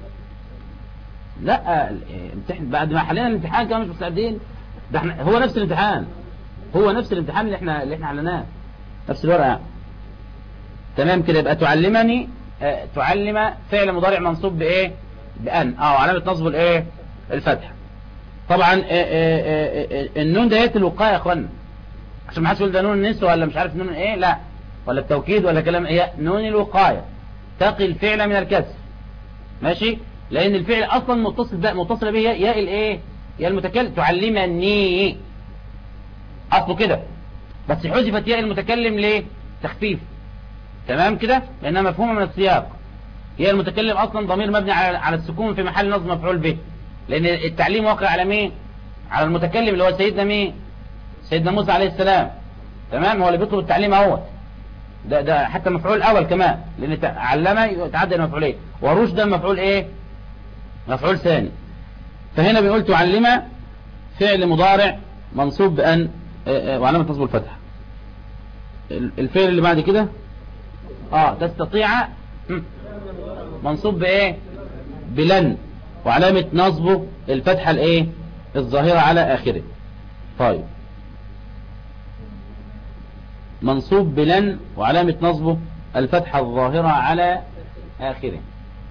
لا امتحن بعد ما حلينا الامتحان كمان مش مستعدين. ده احنا هو نفس الامتحان، هو نفس الامتحان اللي احنا حليناه، نفس الورقه. تمام كده. يبقى تعلمني، تعلم فعل مضارع منصوب بايه؟ بان. وعلامه نصبه الايه؟ الفتح. طبعا النون ديت الوقايه يا اخوانا، عشان ما حدش يقول ده نون النسوه ولا مش عارف نون ايه، لا ولا التوكيد ولا كلام. هي نون الوقايه تقي الفعل من الكسر، ماشي؟ لان الفعل اصلا متصل به ياء الايه؟ ياء المتكلم. تعلمني اصله كده، بس حذفت ياء المتكلم ليه؟ تخفيف. تمام كده، لانها مفهومه من السياق. ياء المتكلم اصلا ضمير مبني على السكون في محل نصب مفعول به، لان التعليم واقع على مين؟ على المتكلم اللي هو سيدنا مين؟ سيدنا موسى عليه السلام. تمام، هو اللي بيطلب التعليم اهوت. ده حتى مفعول اول كمان، لان علم يتعدى الى مفعولين، ورشد مفعول ايه؟ مفعول ثاني. فهنا بنقول تعلم فعل مضارع منصوب بأن وعلامة نصبه الفتح. الفعل اللي بعد كده تستطيع منصوب بايه؟ بلن، وعلامة نصبه الفتحة الايه؟ الظاهرة على اخره. طيب منصوب بلن وعلامة نصبه الفتحة الظاهرة على اخره.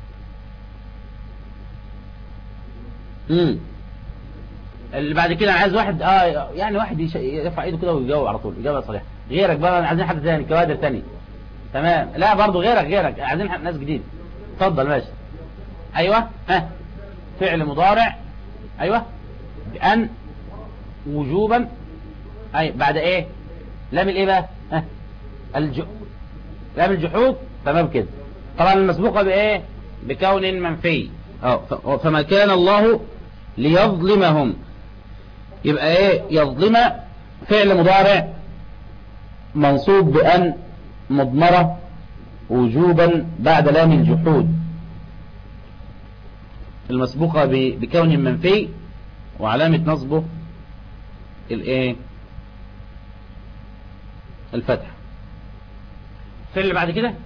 اللي بعد كده انا عايز واحد يعني واحد يرفع ايده كده ويجاوب على طول اجابه صحيحه. غيرك بقى عايزين حد ثاني، كوادر ثاني. تمام، لا برضه غيرك عايزين ناس جديد. اتفضل ماشي. ايوه فعل مضارع، ايوه بأن وجوبا. بعد ايه؟ لام الايه بقى؟ لام الجحود. تمام كده. طبعا المسبوقه بايه؟ بكون منفي. فما كان الله ليظلمهم. يبقى ايه؟ يظلم فعل مضارع منصوب بأن مضمرة وجوبا بعد لام الجحود، المسبوقة بكون منفي، وعلامة نصبه الايه؟ الفتح. الفعل اللي بعد كده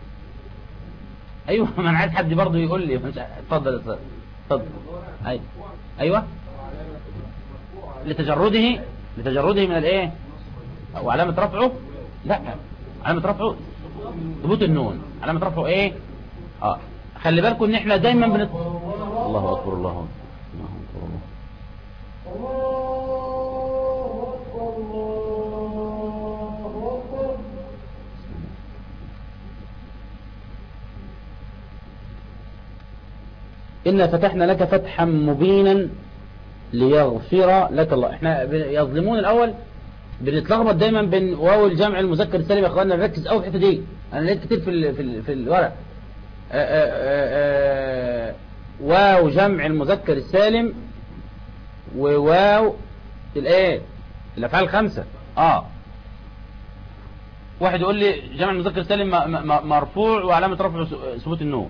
ايوه ما انا عايز حد برضه يقول لي. اتفضل اتفضل. ايوه لتجرده من الايه؟ وعلامة رفعه، لا علامة رفعه ثبوت النون. علامة رفعه ايه؟ خلي بالكم ان احنا دايما الله اكبر الله اكبر إنا فتحنا لك فتحا مبينا ليغفر لك الله. احنا يظلمون الأول بنتلخبط دايما بين واو الجمع المذكر السالم. يا اخوانا نركز قوي في الحته دي، انا لقيت كتير في الورق. واو جمع المذكر السالم وواو الايه؟ الافعال الخمسه. واحد يقول لي جمع المذكر السالم مرفوع وعلامه رفعه ثبوت النون،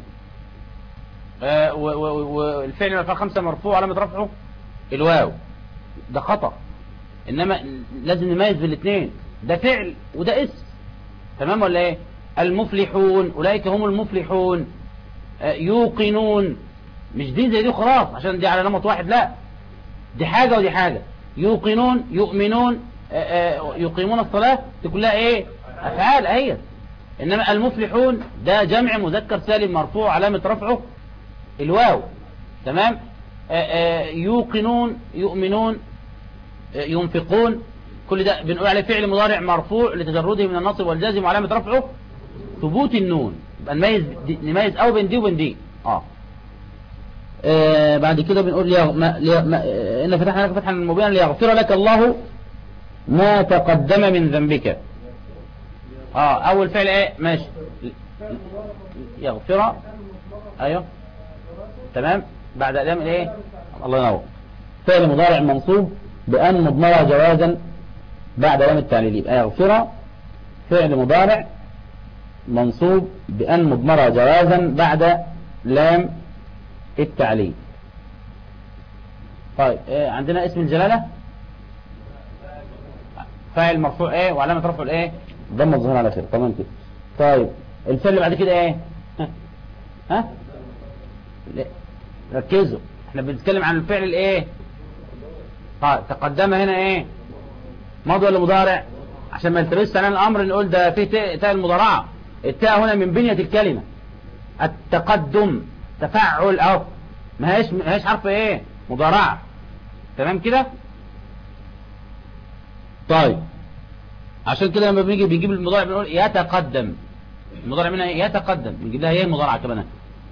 والفعل الافعال الخمسه مرفوع وعلامه رفعه الواو. ده خطأ، انما لازم نميز بين الاثنين، ده فعل وده اسم. تمام ولا ايه؟ المفلحون اولئك هم المفلحون. يوقنون مش دي زي دي خلاص عشان دي على نمط واحد، لا دي حاجة ودي حاجة. يوقنون يؤمنون يقيمون الصلاة دي كلها ايه؟ افعال اهي. انما المفلحون ده جمع مذكر سالم مرفوع علامة رفعه الواو. تمام. يوقنون يؤمنون ينفقون كل ده بنقول عليه فعل مضارع مرفوع لتجرده من النصب والجازم وعلامة رفعه ثبوت النون. يبقى نميز او بين دي وبين دي. بعد كده بنقول إن فتحنا لك فتحا مبينا ليغفر لك الله ما تقدم من ذنبك. اول فعل ايه ماشي يغفر. ايوه تمام. بعد لام الايه الله ينور. فعل مضارع منصوب بأن مضمرة جوازا بعد لام التعليل. يبقى يغفر فعل مضارع منصوب بأن مضمرة جوازا بعد لام التعليل. طيب عندنا اسم الجلالة فاعل مرفوع ايه وعلامة رفعه الايه ضم الظهر على خير. تمام كده. طيب الفعل اللي بعد كده ايه ها ركزوا احنا بنتكلم عن الفعل الايه تقدم هنا ايه ماضي ولا مضارع عشان ما نلتبسش على الامر نقول ده فيه تاء المضارعه. التاء هنا من بنية الكلمة التقدم تفعل او ما هيش حرف ايه مضارعه. تمام كده. طيب عشان كده لما بيجيب المضارع بنقول يتقدم. المضارع منها يتقدم بنجيب لها ايه مضارعه كمان.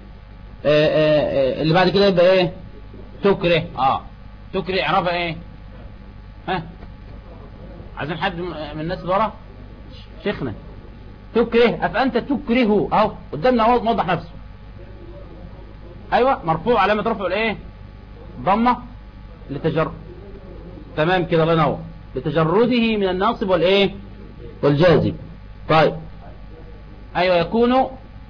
اللي بعد كده يبقى ايه تكره. تكره اعرابها ايه ها عايزين حد من الناس اللي ورا شيخنا تكره افانت تكره اهو قدامنا اهو موضح نفسه. ايوه مرفوع علامه رفعه الايه ضمه لتجرد. تمام كده الله ينور لتجرده من الناصب والايه والجازم. طيب ايوه يكون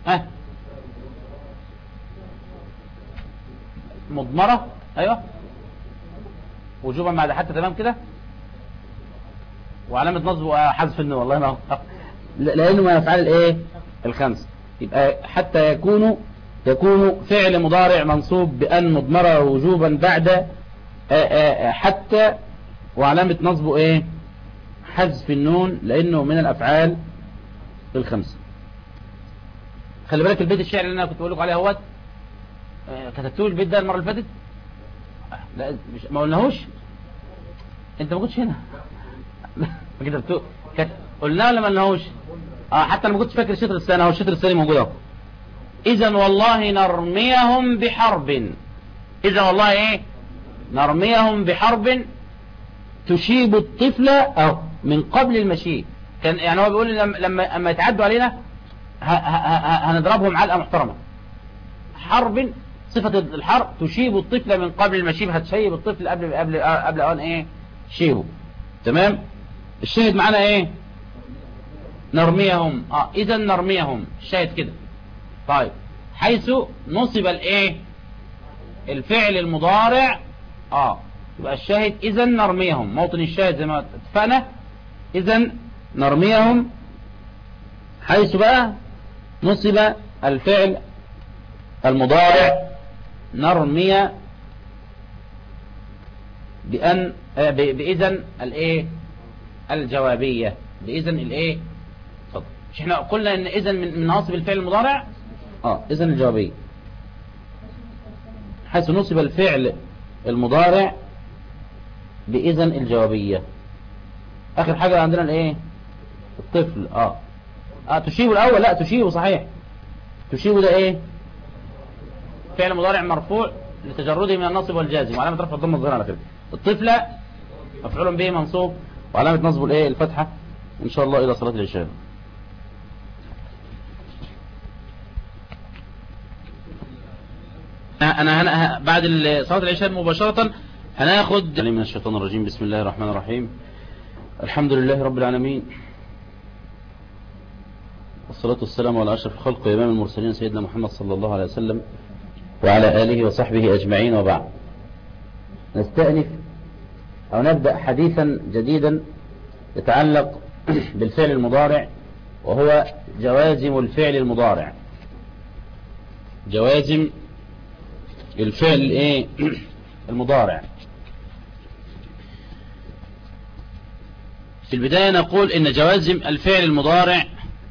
مضمرة. ايوه وجوبا بعد حتى. تمام كده. وعلامة نصب حذف النون والله ما لانه من افعال الايه الخمس. يبقى حتى يكون فعل مضارع منصوب بأن مضمرة وجوبا بعد حتى وعلامة نصبه ايه حذف النون لانه من الافعال الخمسة. خلي بالك البيت الشعر اللي انا كنت بقول لكم عليه اهوت كتبتوه البيت ده المرة اللي فاتت. لا ما قلناهوش انت ما كنتش هنا ما كتبتوه قلناه ولا ما قلناهوش حتى انا ما كنتش فاكر الشطر الثاني. اهو الشطر الثاني موجود اهو. اذا والله نرميهم بحرب. اذا والله ايه نرميهم بحرب تشيب الطفل او من قبل المشي. كان يعني هو بيقول لما يتعدوا علينا هنضربهم علقه محترمه. حرب صفة الحرب تشيب الطفل من قبل المشيب هتشيب الطفل قبل اوان ايه شيبه. تمام. الشاهد معنا ايه نرميهم. اذا نرميهم الشاهد كده. طيب حيث نصب الايه الفعل المضارع يبقى الشاهد اذا نرميهم موطن الشاهد زي ما اتفقنا. اذا نرميهم حيث بقى نصب الفعل المضارع نرمي بأن بإذن الايه الجوابية. بإذن الايه اتفضل. مش احنا قلنا ان اذن من ناصب الفعل المضارع اذن الجوابية حيث نصب الفعل المضارع بإذن الجوابية. اخر حاجة عندنا الايه الطفل. تشيب الاول. لا تشيب صحيح. تشيب ده ايه فعل مضارع مرفوع لتجرده من النصب والجازم وعلامة رفع الضمة الظاهرة على كده. الطفل مفعول به منصوب وعلامة نصبه الايه الفتحة. ان شاء الله الى صلاة العشاء. انا بعد صلاة العشاء مباشرة هناخد من الشيطان الرجيم. بسم الله الرحمن الرحيم. الحمد لله رب العالمين والصلاة والسلام على أشرف الخلق وإمام المرسلين سيدنا محمد صلى الله عليه وسلم وعلى آله وصحبه أجمعين. وبعد نستأنف أو نبدأ حديثا جديدا يتعلق بالفعل المضارع وهو جوازم الفعل المضارع. جوازم الفعل المضارع. في البداية نقول إن جوازم الفعل المضارع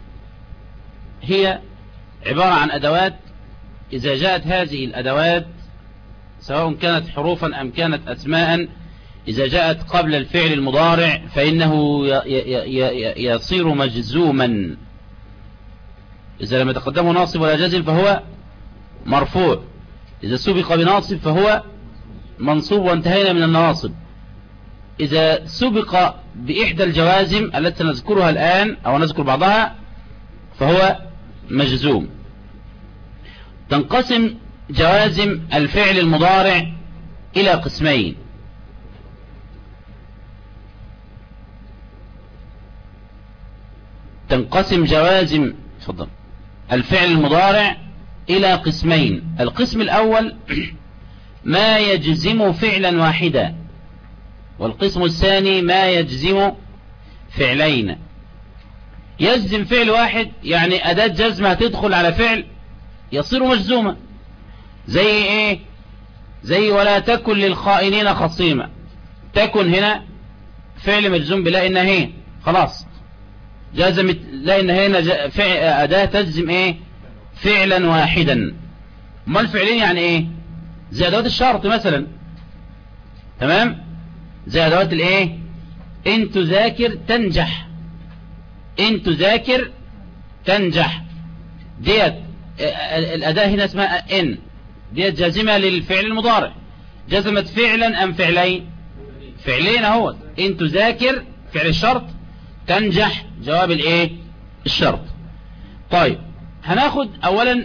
هي عبارة عن أدوات. إذا جاءت هذه الأدوات سواء كانت حروفا أم كانت أسماء إذا جاءت قبل الفعل المضارع فإنه يصير مجزوما. إذا لم يتقدمه ناصب ولا جازم فهو مرفوع. إذا سبق بناصب فهو منصوب وانتهينا من النواصب. إذا سبق بإحدى الجوازم التي نذكرها الآن أو نذكر بعضها فهو مجزوم. تنقسم جوازم الفعل المضارع إلى قسمين. تنقسم جوازم الفعل المضارع إلى قسمين. القسم الأول ما يجزم فعلا واحدا، والقسم الثاني ما يجزم فعلين. يجزم فعل واحد يعني أداة جزمة تدخل على فعل يصير مجزوما. زي ايه؟ زي ولا تكن للخائنين خصيما. تكن هنا فعل مجزوم بلا إن هي، خلاص جزمت لا إن هنا أداة تجزم ايه؟ فعلا واحدا. ما الفعلين يعني ايه؟ زي أدوات الشرط مثلا، تمام؟ زي أدوات الايه؟ إن تذاكر تنجح. إن تذاكر تنجح ديت الأداة هنا اسمها إن، ديت جازمة للفعل المضارع. جزمت فعلا أم فعلين؟ فعلين اهو. إن تذاكر فعل الشرط، تنجح جواب الايه؟ الشرط. طيب هناخد أولا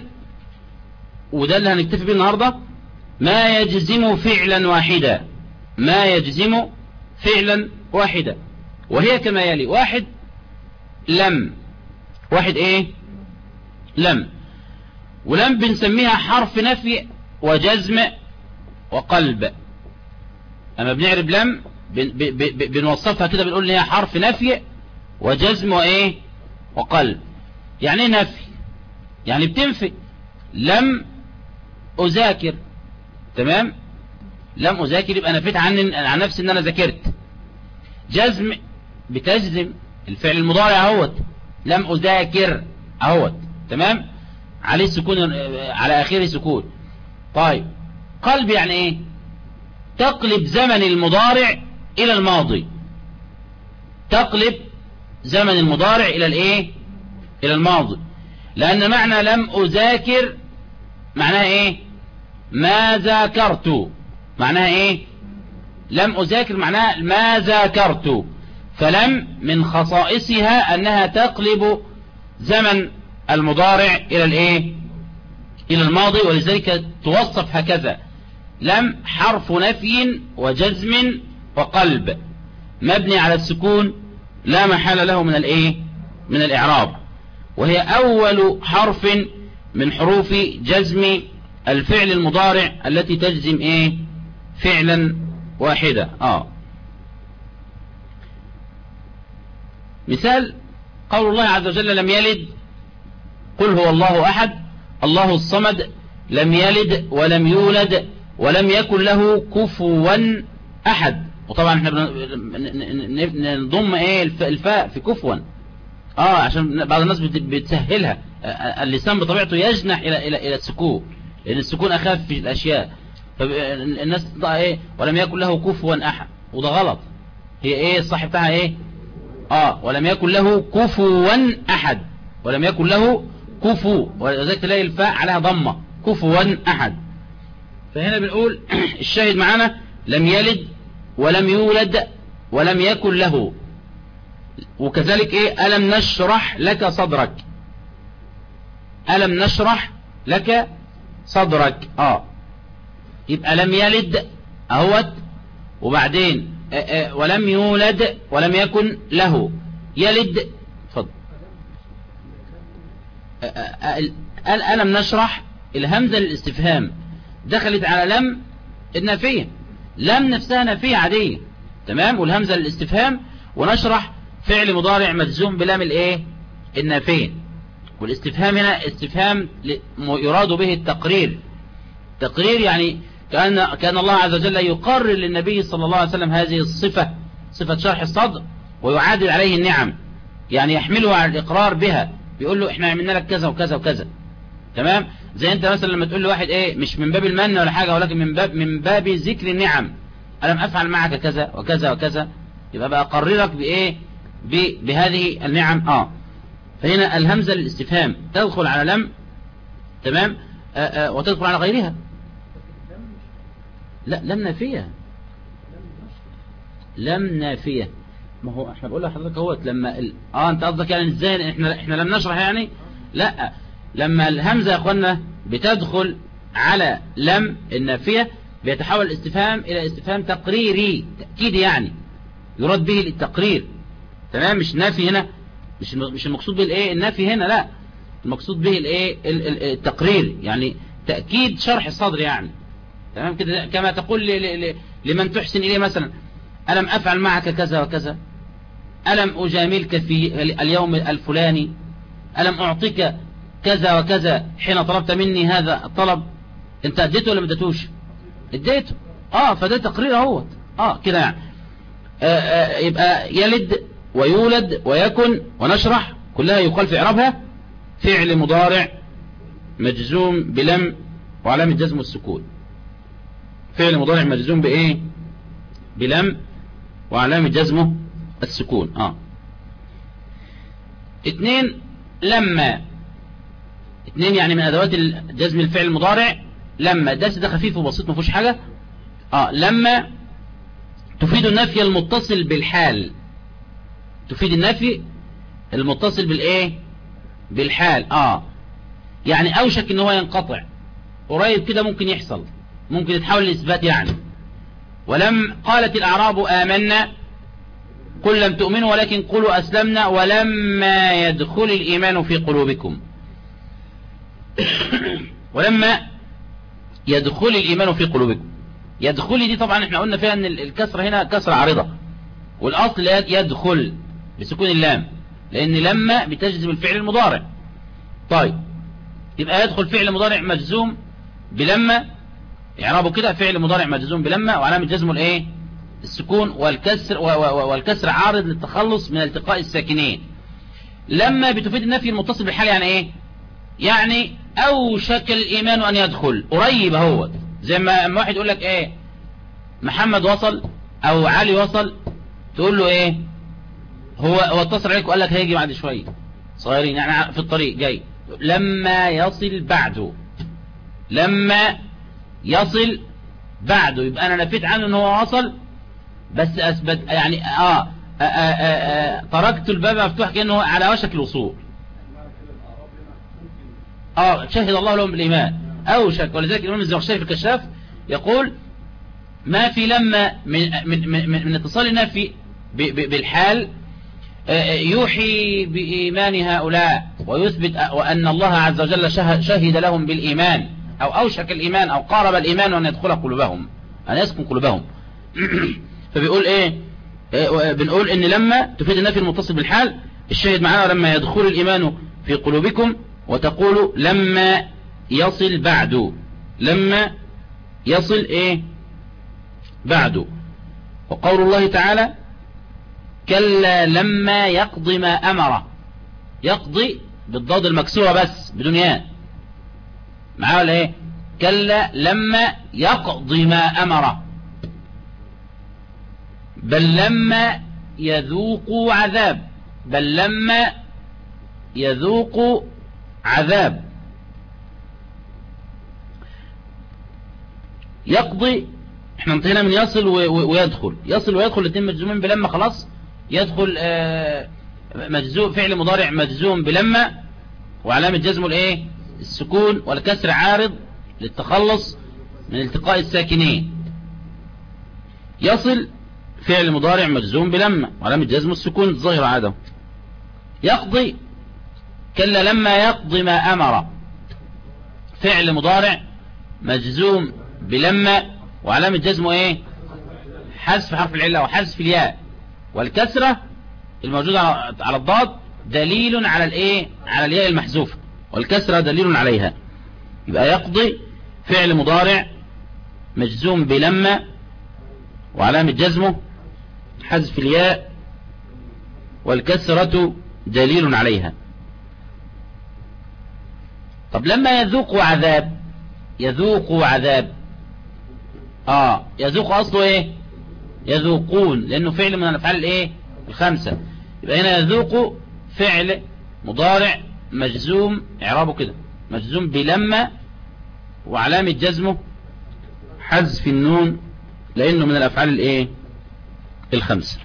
وده اللي هنكتفي به النهاردة، ما يجزم فعلا واحدا. ما يجزم فعلا واحدا وهي كما يلي: واحد لم. واحد ايه؟ لم. ولم بنسميها حرف نفي وجزم وقلب. اما بنعرب لم بنوصفها كده، بنقول ان هي حرف نفي وجزم وايه؟ وقلب. يعني ايه نفي؟ يعني بتنفي. لم اذاكر، تمام؟ لم اذاكر يبقى نفيت عن نفسي ان انا ذاكرت. جزم بتجزم الفعل المضارع اهوت. لم اذاكر اهوت، تمام؟ عليه سكون، على اخره سكون. طيب قلب يعني ايه؟ تقلب زمن المضارع الى الماضي. تقلب زمن المضارع الى الايه؟ الى الماضي. لان معنى لم اذاكر معناها ايه؟ ما ذاكرت. معناها ايه؟ لم اذاكر معناها ما ذاكرت. فلم من خصائصها انها تقلب زمن المضارع الى الايه؟ الى الماضي، ولذلك توصف هكذا: لم حرف نفي وجزم وقلب مبني على السكون لا محل له من الايه؟ من الاعراب، وهي اول حرف من حروف جزم الفعل المضارع التي تجزم ايه؟ فعلا واحدا. مثال قول الله عز وجل: لم يلد. قل هو الله احد الله الصمد لم يلد ولم يولد ولم يكن له كفوا احد. وطبعا احنا نضم ايه؟ الفاء في كفوا، عشان بعض الناس بتسهلها. اللسان بطبيعته يجنح الى السكون، لان السكون اخف في الاشياء. فالناس تطلع ايه؟ ولم يكن له كفوا احد، وده غلط. هي ايه الصح بتاعها ايه؟ ولم يكن له كفوا احد. ولم يكن له كفو، ولذلك تلاقي الفاء عليها ضمه، كفوا احد. فهنا بنقول الشاهد معانا: لم يلد ولم يولد ولم يكن له. وكذلك ايه؟ ألم نشرح لك صدرك. ألم نشرح لك صدرك. يبقى لم يلد اهوت، وبعدين ولم يولد ولم يكن له. يلد اتفضل. ألم نشرح الهمزة للاستفهام دخلت على لم النافية. لم نفسها نافية عادية، تمام؟ والهمزة للاستفهام، ونشرح فعل مضارع مجزوم بلام الايه؟ النافية. والاستفهام هنا استفهام يراد به التقرير. تقرير يعني كأن الله عز وجل يقرر للنبي صلى الله عليه وسلم هذه الصفة، صفة شرح الصدر، ويعادل عليه النعم، يعني يحمله على الإقرار بها. بيقول له احنا عملنا لك كذا وكذا وكذا، تمام؟ زي انت مثلا لما تقول لواحد ايه؟ مش من باب المن ولا حاجة، ولكن من باب ذكر النعم. ألم أفعل معك كذا وكذا وكذا، يبقى بقى أقررك بإيه؟ بهذه النعم. فهنا الهمزة للاستفهام تدخل على لم، تمام؟ وتدخل على غيرها. لا لم نافية. لم نافية. ما هو احنا بقول لحضرتك اهوت لما انت قصدك يعني ازاي احنا لم نشرح يعني. لا، لما الهمزة يا اخوانا بتدخل على لم النافية بيتحول الاستفهام الى استفهام تقريري تأكيد، يعني يراد به التقرير. تمام، مش نافي هنا، مش المقصود بالايه النافي هنا، لا، المقصود به الايه التقرير، يعني تأكيد شرح الصدر يعني. تمام كده، كما تقول لمن تحسن اليه مثلا ألم أفعل معك كذا وكذا، ألم أجاملك في اليوم الفلاني، ألم أعطيك كذا وكذا حين طلبت مني هذا الطلب. انت اديته ولا ما اديتوش؟ اديته. فده تقرير اهوت كده يعني. يبقى يلد ويولد ويكن ونشرح كلها يقال في اعرابها فعل مضارع مجزوم بلم وعلامة جزم السكون. فعل مضارع مجزوم بايه؟ بلم وعلامة جزمه السكون. 2 لما، 2 يعني من ادوات الجزم الفعل المضارع. لما الدرس ده خفيف وبسيط ما فيهوش حاجة. لما تفيد النفي المتصل بالحال، تفيد النفي المتصل بالايه؟ بالحال. يعني اوشك ان هو ينقطع، قريب كده ممكن يحصل، ممكن يتحول لاثبات يعني. ولم قالت الاعراب آمنا قل لم تؤمنوا ولكن قولوا أسلمنا ولما يدخل الإيمان في قلوبكم. ولما يدخل الإيمان في قلوبكم، يدخل دي طبعا احنا قلنا فيها ان الكسرة هنا كسرة عارضة، والأصل يدخل بسكون اللام، لأن لما بتجزم الفعل المضارع. طيب، يبقى يدخل فعل مضارع مجزوم بلما، إعرابه كده فعل مضارع مجزوم بلما وعلامة جزمه الايه؟ السكون، والكسر عارض للتخلص من التقاء الساكنين. لما بتفيد النفي المتصل بالحال، يعني ايه؟ يعني اوشك الايمان ان يدخل، قريب اهوت. زي ما واحد يقول لك ايه؟ محمد وصل او علي وصل، تقول له ايه؟ هو اتصل عليك وقال لك هيجي بعد شويه، صغيرين يعني في الطريق جاي. لما يصل بعده، لما يصل بعده، يبقى انا نفيت عنه ان هو وصل بس اثبت يعني تركت الباب مفتوح كأنه على وشك الوصول. شهد الله لهم بالإيمان أوشك. ولذلك الإمام الزمخشري في الكشاف يقول ما في لما من اتصال النفي بالحال يوحي بإيمان هؤلاء ويثبت وأن الله عز وجل شهد لهم بالإيمان، أو أوشك الإيمان أو قارب الإيمان وأن يدخل قلوبهم، أن يسكن قلوبهم. فبيقول ايه؟ بنقول ان لما تفيد النفي المتصل بالحال، الشاهد معانا لما يدخل الايمان في قلوبكم، وتقول لما يصل بعد، لما يصل ايه؟ بعد. وقول الله تعالى كلا لما يقضي ما امره، يقضي بالضاد المكسورة بس بدون ياء معاه ولا ايه؟ كلا لما يقضي ما امره، بل لما يذوقوا عذاب، بل لما يذوقوا عذاب. يقضي، احنا انتهينا من يصل ويدخل. يصل ويدخل الاثنين مجزومين بلما، خلاص. يدخل مجزوم، فعل مضارع مجزوم بلما وعلامة جزمه الايه؟ السكون، والكسر عارض للتخلص من التقاء الساكنين. يصل فعل مضارع مجزوم بلما وعلامة جزمه السكون الظاهرة عاده. يقضي كلا لما يقضي ما أمر، فعل مضارع مجزوم بلما وعلامة جزمه ايه؟ حذف حرف العلة وحذف الياء، والكسرة الموجودة على الضاد دليل على الايه؟ على الياء المحذوفة، والكسرة دليل عليها. يبقى يقضي فعل مضارع مجزوم بلما وعلامة جزمه حذف الياء، والكسرة دليل عليها. طب لما يذوق عذاب، يذوق عذاب، يذوق اصله ايه؟ يذوقون، لانه فعل من الافعال الايه؟ الخمسة. يبقى هنا يذوق فعل مضارع مجزوم، اعرابه كده مجزوم بلما وعلامة جزمه حذف النون، لانه من الافعال الايه؟ الخمسة.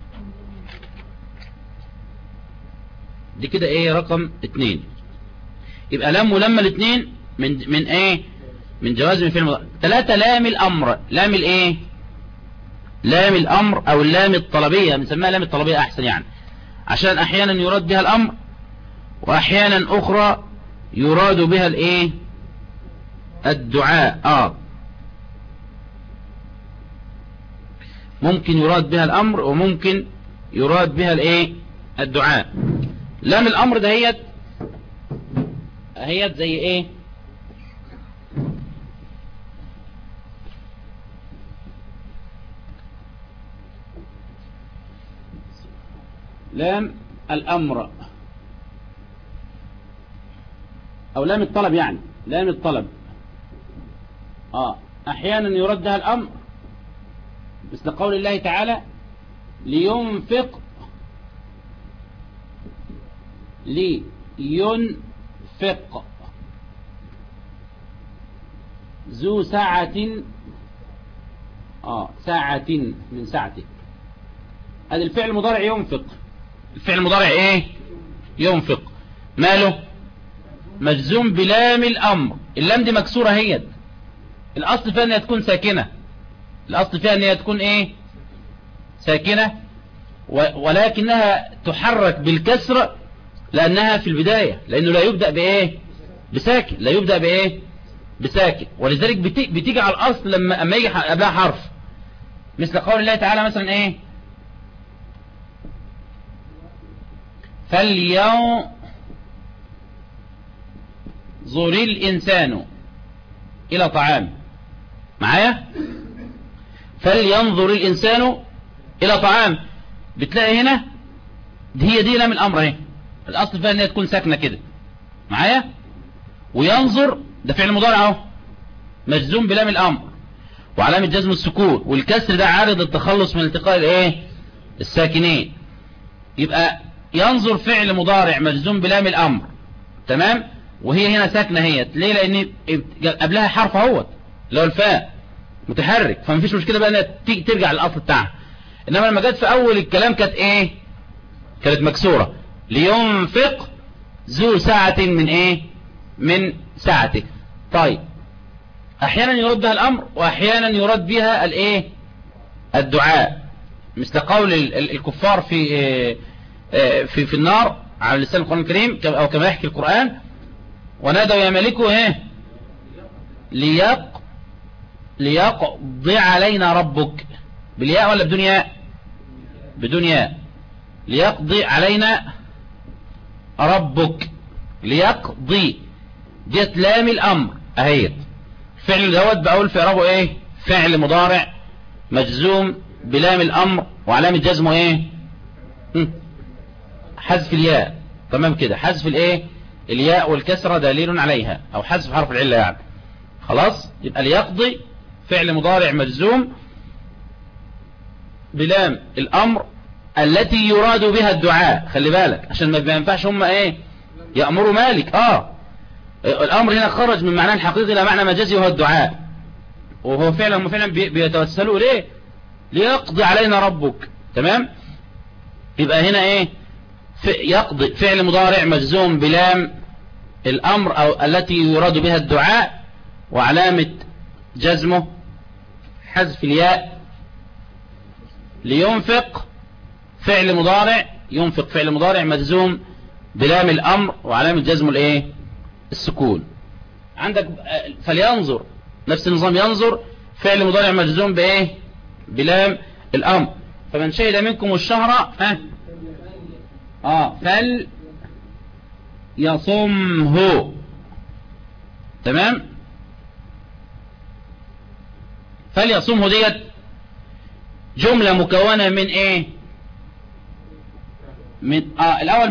دي كده ايه رقم 2. يبقى لام ولما الاثنين من ايه؟ من جوازم الفعل المضارع. 3 لام الامر. لام الايه؟ لام الامر او اللام الطلبية، بنسميها لام الطلبية احسن يعني، عشان احيانا يراد بها الامر واحيانا اخرى يراد بها الايه؟ الدعاء. ممكن يراد بها الامر وممكن يراد بها الايه؟ الدعاء. لام الامر دهيت زي ايه؟ لام الامر او لام الطلب، يعني لام الطلب احيانا يرد بها الامر، مثل قول الله تعالى لينفق ذو سعة ساعة من سعته. هذا الفعل المضارع ينفق. الفعل المضارع ايه؟ ينفق. ماله؟ مجزوم بلام الامر. اللام دي مكسورة هي، الاصل فيها ان هي تكون ساكنة. الاصل فيها ان هي تكون ايه؟ ساكنة، ولكنها تحرك بالكسر لانها في البداية، لانه لا يبدأ بايه؟ بساكن. لا يبدأ بايه؟ بساكن. ولذلك بتيجي على الاصل لما يجي قبلها حرف، مثل قول الله تعالى مثلا ايه؟ فلينظر الإنسان إلى طعام. معايا؟ فلينظر الإنسان إلى طعام. بتلاقي هنا هي دي لام الأمر اهي، الأصل فيها ان هي تكون ساكنة كده. معايا؟ وينظر ده فعل مضارع اهو مجزوم بلام الأمر وعلامة جزم السكون، والكسر ده عارض التخلص من التقاء الايه؟ الساكنين. يبقى ينظر فعل مضارع مجزوم بلام الامر، تمام، وهي هنا ساكنه هي. ليه؟ لان قبلها حرف اهوت اللي هو الفاء متحرك، فمفيش مشكله بقى انها ترجع للاصل بتاعها. انما لما جت في اول الكلام كانت ايه؟ كانت مكسوره. لينفق ذو ساعه من ايه؟ من ساعته. طيب احيانا يرد بها الامر واحيانا يرد بها الايه؟ الدعاء، مثل قول الكفار في النار على لسان القرآن الكريم، او كما يحكي القرآن: ونادوا يا ملك ايه؟ ليقضي علينا ربك. بالياء ولا بدون ياء؟ بدون ياء. ليقضي علينا ربك. ليقضي ديت لام الامر اهيت. الفعل دوت بقول في اعرابه ايه؟ فعل مضارع مجزوم بلام الامر وعلامة جزمه ايه؟ حذف الياء. تمام كده، حذف الايه؟ الياء والكسرة دليل عليها، او حذف حرف العلة يعني. خلاص، يبقى ليقضي فعل مضارع مجزوم بلام الامر التي يراد بها الدعاء. خلي بالك عشان ما ينفعش هم ايه؟ يأمروا مالك. الامر هنا خرج من معناه الحقيقي الى معنى مجازي وهو الدعاء، وهو فعلا هم فعلا بيتوسلوا ليه؟ ليقضي علينا ربك. تمام. يبقى هنا ايه؟ يقضي فعل مضارع مجزوم بلام الامر او التي يراد بها الدعاء وعلامة جزمه حذف الياء. لينفق فعل مضارع، ينفق فعل مضارع مجزوم بلام الامر وعلامة جزمه الايه؟ السكون. عندك فلينظر نفس النظام، ينظر فعل مضارع مجزوم بايه؟ بلام الامر. فمن شهد منكم الشهر فل يصمه. تمام. فليصمه ديت جملة مكونة من ايه؟ من الاول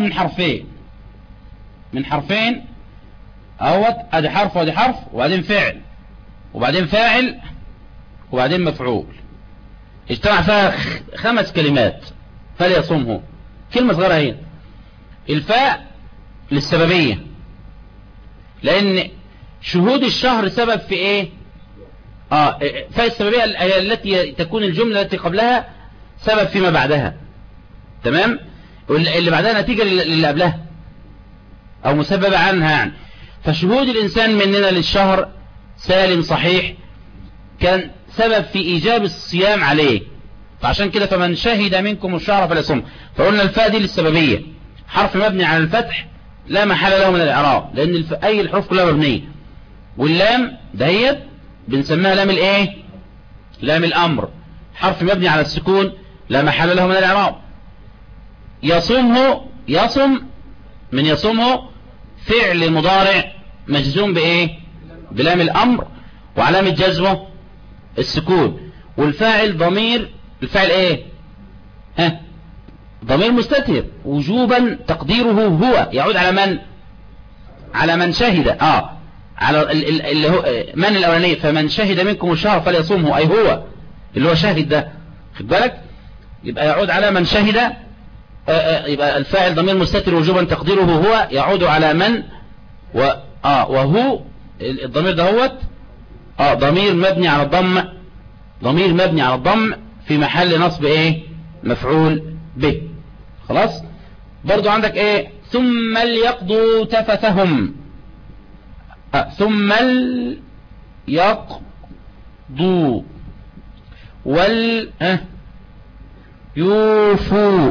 من حرفين اهوت، ادي حرف وادي حرف وبعدين فعل وبعدين فاعل وبعدين مفعول، اجتمع فيها 5 كلمات. فليصمه كلمة صغيرة هي. الفاء للسببية، لان شهود الشهر سبب في ايه؟ فاء السببية التي تكون الجملة التي قبلها سبب فيما بعدها، تمام، اللي بعدها نتيجة اللي قبلها او مسببة عنها يعني. فشهود الانسان مننا للشهر سالم صحيح كان سبب في ايجاب الصيام عليه، فعشان كده فمن شهد منكم الشهر فليصم. فقلنا الفاء دي للسببية، حرف مبني على الفتح لا محل له من الاعراب، لان اي الحروف كلها مبنية. واللام دهيت بنسميها لام الايه؟ لام الامر، حرف مبني على السكون لا محل له من الاعراب. يصمه، يصم من يصمه فعل مضارع مجزوم بايه؟ بلام الامر، وعلامة جزمه السكون. والفاعل ضمير، الفاعل ايه؟ ها، ضمير مستتر وجوبا تقديره هو، يعود على من؟ على من شهد، على اللي هو من الاولاني، فمن شهد منكم الشهر فليصومه، اي هو اللي هو شاهد ده، خد بالك، يبقى يعود على من شهد. يبقى الفاعل ضمير مستتر وجوبا تقديره هو، يعود على من وهو الضمير دهوت ضمير مبني على الضم، ضمير مبني على الضم في محل نصب ايه؟ مفعول به. خلاص. برضو عندك ايه؟ ثم ليقضوا تفثهم، ثم يقضوا يوفوا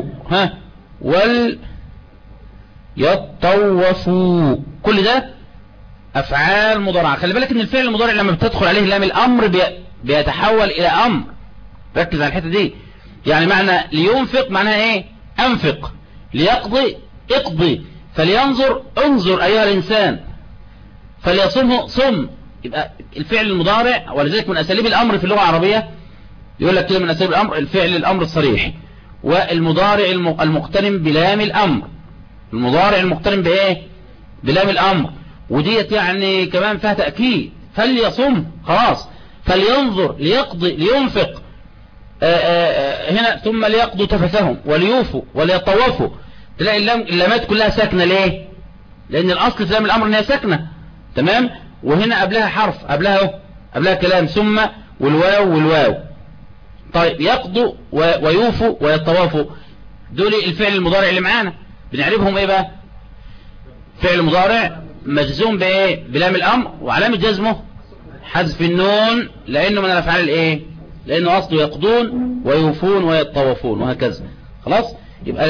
يطوفوا، كل ده افعال مضارعه. خلي بالك ان الفعل المضارع لما بتدخل عليه لام الامر بيتحول الى امر، ركز على الحته دي. يعني معنى لينفق معناها ايه؟ انفق. ليقضي اقضي. فلينظر انظر ايها الانسان. فليصمه صم. يبقى الفعل المضارع، ولذلك من اساليب الامر في اللغه العربيه يقول لك كده من اساليب الامر الفعل الامر الصريح، والمضارع المقترن بلام الامر. المضارع المقترن بايه؟ بلام الامر. وديت يعني كمان فيها تاكيد. فليصم خلاص، فلينظر ليقضي لينفق. هنا ثم ليقضوا تفثهم وليوفوا وليطوفوا. تلاقي اللامات كلها ساكنه. ليه؟ لان الاصل في لام الامر انها ساكنه، تمام. وهنا قبلها حرف، قبلها كلام، ثم والواو. طيب يقضوا ويوفوا ويطوفوا، دول الفعل المضارع اللي معانا بنعرفهم ايه بقى؟ فعل مضارع مجزوم بايه؟ بلام الامر، وعلامه جزمه حذف النون، لانه من الافعال الايه؟ لانه اصله يقضون ويوفون ويطوفون وهكذا. خلاص. يبقى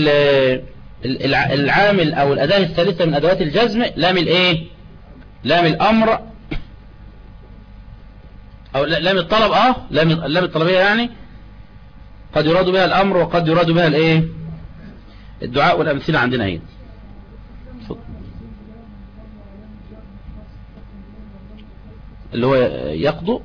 العامل او الاداه الثالثه من ادوات الجزم لام الايه؟ لام الامر، او لام الطلب. لام الطلبيه، يعني قد يراد بها الامر وقد يراد بها الايه؟ الدعاء. والامثله عندنا اهي. اللي هو يقضوا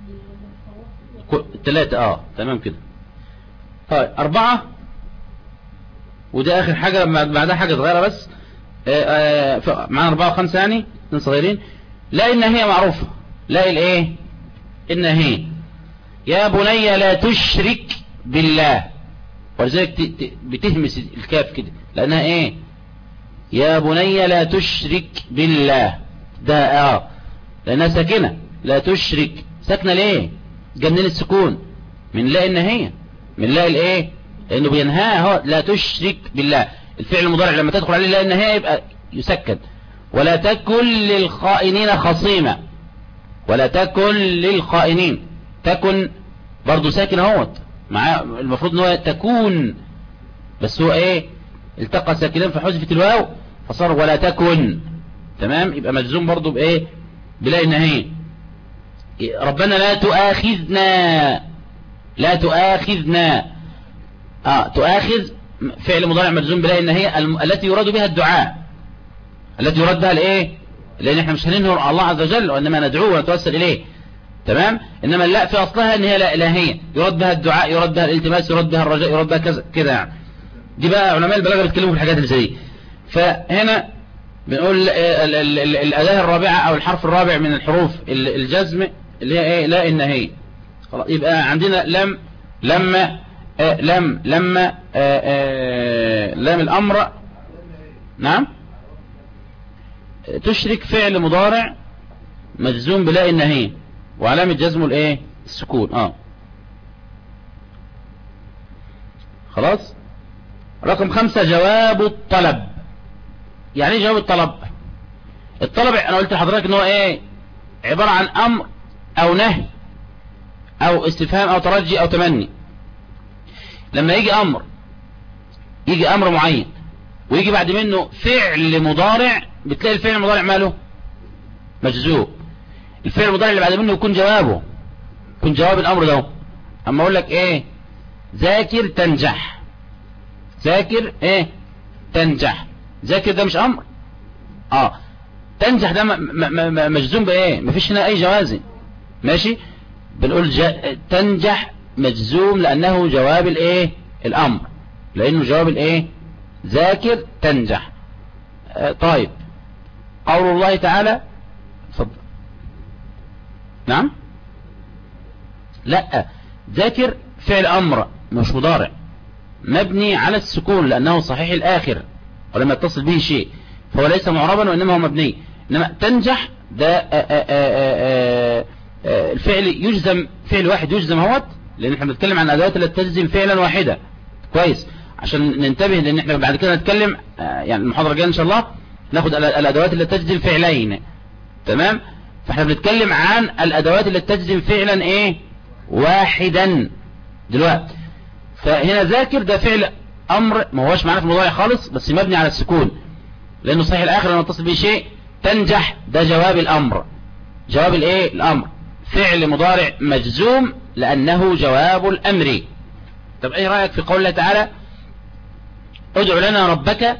3 تمام كده. طيب 4، وده اخر حاجه، بعدها حاجه صغيره بس. معانا 4 و5 يعني 2 صغيرين. لا إن هي معروفه. لا الايه؟ إن هي يا بني لا تشرك بالله، ولذلك بتهمس الكاف كده لانها ايه؟ يا بني لا تشرك بالله. ده لانها ساكنه. لا تشرك ساكنه ليه؟ جنن السكون من لا إن هي، من لا الايه؟ لانه بينهاها لا تشرك بالله. الفعل المضارع لما تدخل عليه لا إن هي يبقى يسكن. ولا تكن للخائنين خصيما. ولا تكن للخائنين. تكن برضو ساكن اهوت معاه، المفروض ان هو تكون، بس هو ايه؟ التقى ساكنين فحذفت الواو فصار ولا تكن، تمام. يبقى مجزوم برضو بايه؟ بلا النهي. ربنا لا تؤاخذنا. لا تؤاخذنا. تؤاخذ فعل مضارع مجزوم بلا النهي، التي يراد بها الدعاء، التي يراد بها الايه؟ لان احنا مش هننهر الله عز وجل، وانما ندعوه ونتوسل اليه، تمام. انما لا في اصلها ان هي لا الهيه، يراد بها الدعاء، يراد بها الالتماس، يراد بها الرجاء، يراد بها كذا كده يعني. دي بقى علماء البلاغه بيتكلموا في الحاجات اللي زي دي. فهنا بنقول الاداه الرابعه او الحرف الرابع من الحروف الجزم اللي هي ايه؟ لا النهي. خلاص. يبقى عندنا لما لام الامر. نعم. تشرك فعل مضارع مجزوم بلا النهي، وعلامة جزمه الايه؟ السكون. خلاص. رقم 5 جواب الطلب. يعني ايه جواب الطلب؟ الطلب انا قلت لحضرتك ان هو ايه؟ عبارة عن امر او نهي او استفهام او ترجي او تمني. لما يجي امر معين ويجي بعد منه فعل مضارع، بتلاقي الفعل المضارع ماله؟ مجزوم. الفعل المضارع اللي بعد منه يكون جوابه، يكون جواب الامر ده. اما اقول لك ايه؟ ذاكر تنجح. ذاكر ايه؟ تنجح. ذاكر ده مش امر. تنجح ده مجزوم بايه؟ مفيش هنا اي جوازم. ماشي. بنقول تنجح مجزوم لانه جواب الايه؟ الامر، لانه جواب الايه؟ ذاكر تنجح. طيب، قول الله تعالى. اتفضل. نعم. لا، ذاكر فعل امر مش مضارع، مبني على السكون لانه صحيح الاخر ولما يتصل به شيء، فهو ليس معربا وانما هو مبني. انما تنجح ده الفعل يجزم، فعل واحد يجزم اهوت، لان احنا بنتكلم عن ادوات التي تجزم فعلا واحدا. كويس، عشان ننتبه، لان احنا بعد كده نتكلم يعني المحاضره الجايه ان شاء الله ناخد الادوات التي تجزم فعلين. تمام. فاحنا بنتكلم عن الادوات التي تجزم فعلا ايه؟ واحدا دلوقتي. فهنا ذاكر ده فعل امر ما هوش معناه في المضارع خالص، بس مبني على السكون لانه صحيح الاخر لما يتصل به شيء. تنجح ده جواب الامر، جواب الايه؟ الامر، فعل مضارع مجزوم لانه جواب الامر. طب ايه رايك في قول الله تعالى ادع لنا ربك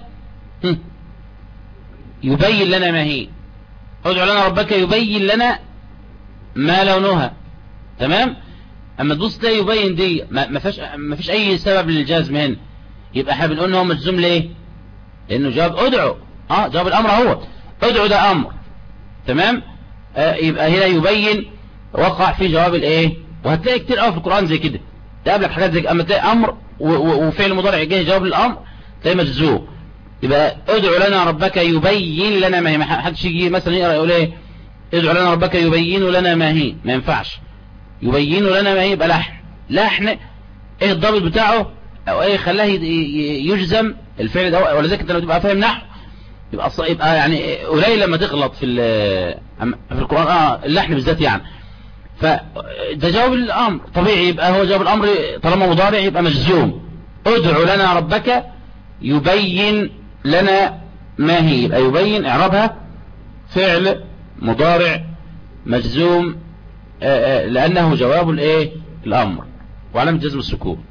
يبين لنا ما هي؟ ادع لنا ربك يبين لنا ما لونها. تمام. اما تبص تلاقي يبين دي ما فيش اي سبب للجزم هنا، يبقى احنا بنقول ان هو مجزوم ليه؟ لانه جواب ادعو. جواب الامر هو ادعو ده امر. تمام. يبقى هنا يبين وقع في جواب الايه؟ وهتلاقي كتير قوي في القران زي كده، تقابلك حاجات زي اما تلاقي امر وفعل مضارع جاي جواب الامر تلاقي مجزوم. يبقى ادعو لنا ربك يبين لنا ما هي. ما حدش يجي مثلا يقرا يقول ايه؟ ادعو لنا ربك يبين لنا ما هي، ما ينفعش. يبين لنا ما هي يبقى لحن ايه الضابط بتاعه او ايه خلاه يجزم الفعل ده؟ ولذلك انت لو تبقى فاهم نحو يبقى يعني قليل لما تغلط في القرآن اللحن بالذات يعني. فده جواب الامر طبيعي، يبقى هو جواب الامر طالما مضارع يبقى مجزوم. ادعو لنا ربك يبين لنا ما هي، يبقى يبين اعرابها فعل مضارع مجزوم لانه جواب الايه؟ الامر، وعلامة جزم السكون.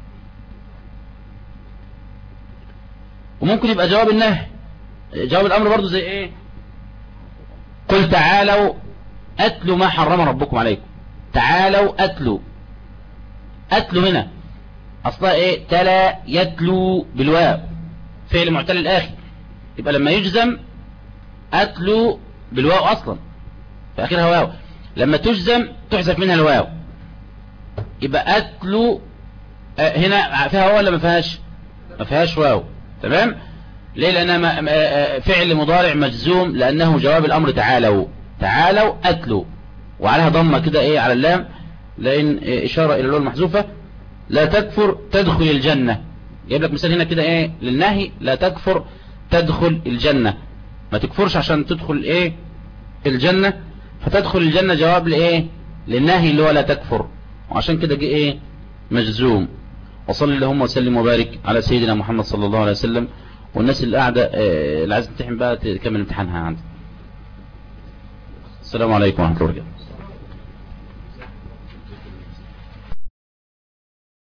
وممكن يبقى جواب النهي. جواب الامر برضو زي ايه؟ قل تعالوا اتلوا ما حرم ربكم عليكم. تعالوا اتلوا. اتلوا هنا اصلا ايه؟ تلا يتلو بالواو، فعل معتل الاخر، يبقى لما يجزم اتلو بالواو اصلا في اخرها واو، لما تجزم تحذف منها الواو يبقى اتلو. هنا فيها واو ولا ما فيهاش؟ ما فيهاش واو. تمام. ليه؟ لأنها فعل مضارع مجزوم لأنه جواب الأمر تعالوا. تعالوا أتلوا، وعليها ضمة كده ايه على اللام، لأن إشارة إلى اللون المحذوفة. لا تكفر تدخل الجنة. جايب لك مثال هنا كده ايه للنهي، لا تكفر تدخل الجنة. ما تكفرش عشان تدخل ايه؟ الجنة. فتدخل الجنة جواب لايه؟ للنهي اللي هو لا تكفر، وعشان كده جه ايه؟ مجزوم. وصلي اللهم وسلم وبارك على سيدنا محمد صلى الله عليه وسلم. والناس اللي قاعدة اللي عايزة تمتحن بقى تكمل امتحانها عندي. السلام عليكم ورحمة الله وبركاته.